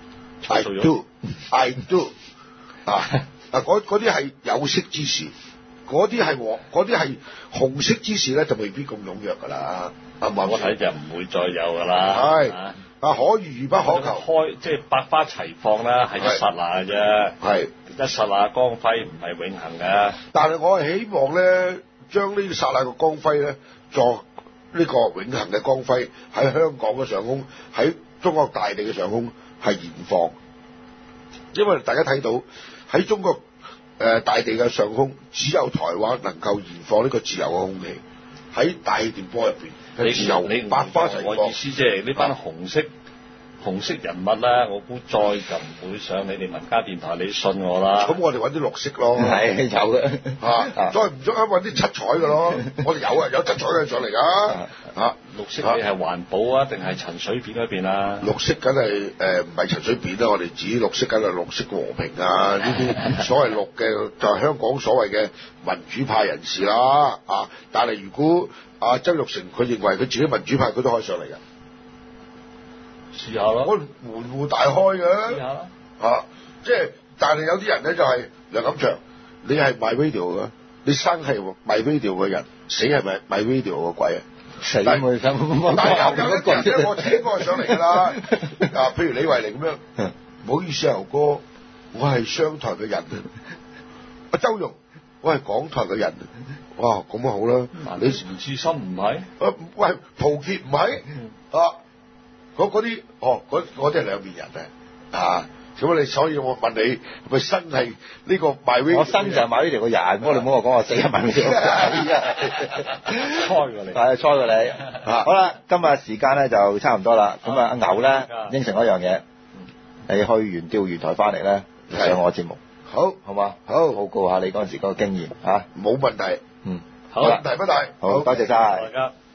，I do I do 啊！嗱，嗰嗰啲係有識之士，嗰啲係黃，嗰啲係紅色之士咧，就未必咁踴躍噶啦。啱唔啱？ 我睇就唔會再有噶啦。 係啊，可遇而不可求。 開即係百花齊放啦，係一剎那嘅啫。 係一剎那光輝，唔係永恆嘅。 但係我係希望咧，將呢個剎那嘅光輝咧，作呢個永恆嘅光輝喺香港嘅上空，喺中國大地嘅上空係燃放，因為大家睇到。喺中國誒、呃、大地嘅上空，只有台灣能夠燃放呢個自由嘅空氣。喺大氣電波入邊， 你自由你百花齊放。 我意思即係呢班紅色、啊、紅色人物啦，我估再就唔會上你哋民間電台，你信我啦。 咁我哋揾啲綠色咯， 係有嘅嚇，再唔中啱揾啲七彩嘅咯。我哋有啊，有七彩嘅上嚟㗎嚇。 綠色你係環保啊，定係陳水扁嗰邊啊？ 綠色梗係誒唔係陳水扁啦，我哋指綠色梗係綠色和平啊！呢啲所謂綠嘅就係香港所謂嘅民主派人士啦啊！但係如果阿曾鈺成佢認為佢自己民主派，佢都可以上嚟嘅。 試下咯， 我門戶大開嘅。 試下啦。 啊，即係但係有啲人咧就係梁錦祥，你係賣 video 嘅，你生係賣 video 嘅人，死係咪賣 video 嘅鬼啊？ 死咪咁， 但係有有啲人咧，我請過上嚟㗎啦。啊，譬如李慧玲咁樣，唔好意思啊，牛哥，我係商台嘅人。阿周融，我係港台嘅人。哇，咁啊好啦，你吳志森唔係？ 啊，喂，陶傑唔係啊？嗰嗰啲，哦，嗰嗰啲係兩面人啊！啊，咁你所以我問你，係咪真係呢個賣 video？ 我新就係買呢條個人，不過你唔好話講我死係買呢條。 猜過你， 係猜過你。好啦，今日時間咧就差唔多啦。咁啊，阿牛咧應承一樣嘢，你去完釣魚台翻嚟咧上我節目， 好， 好嘛？ 好， 報告下你嗰陣時嗰個經驗嚇， 冇問題。 嗯， 問題不大。 好，多謝晒。 大家。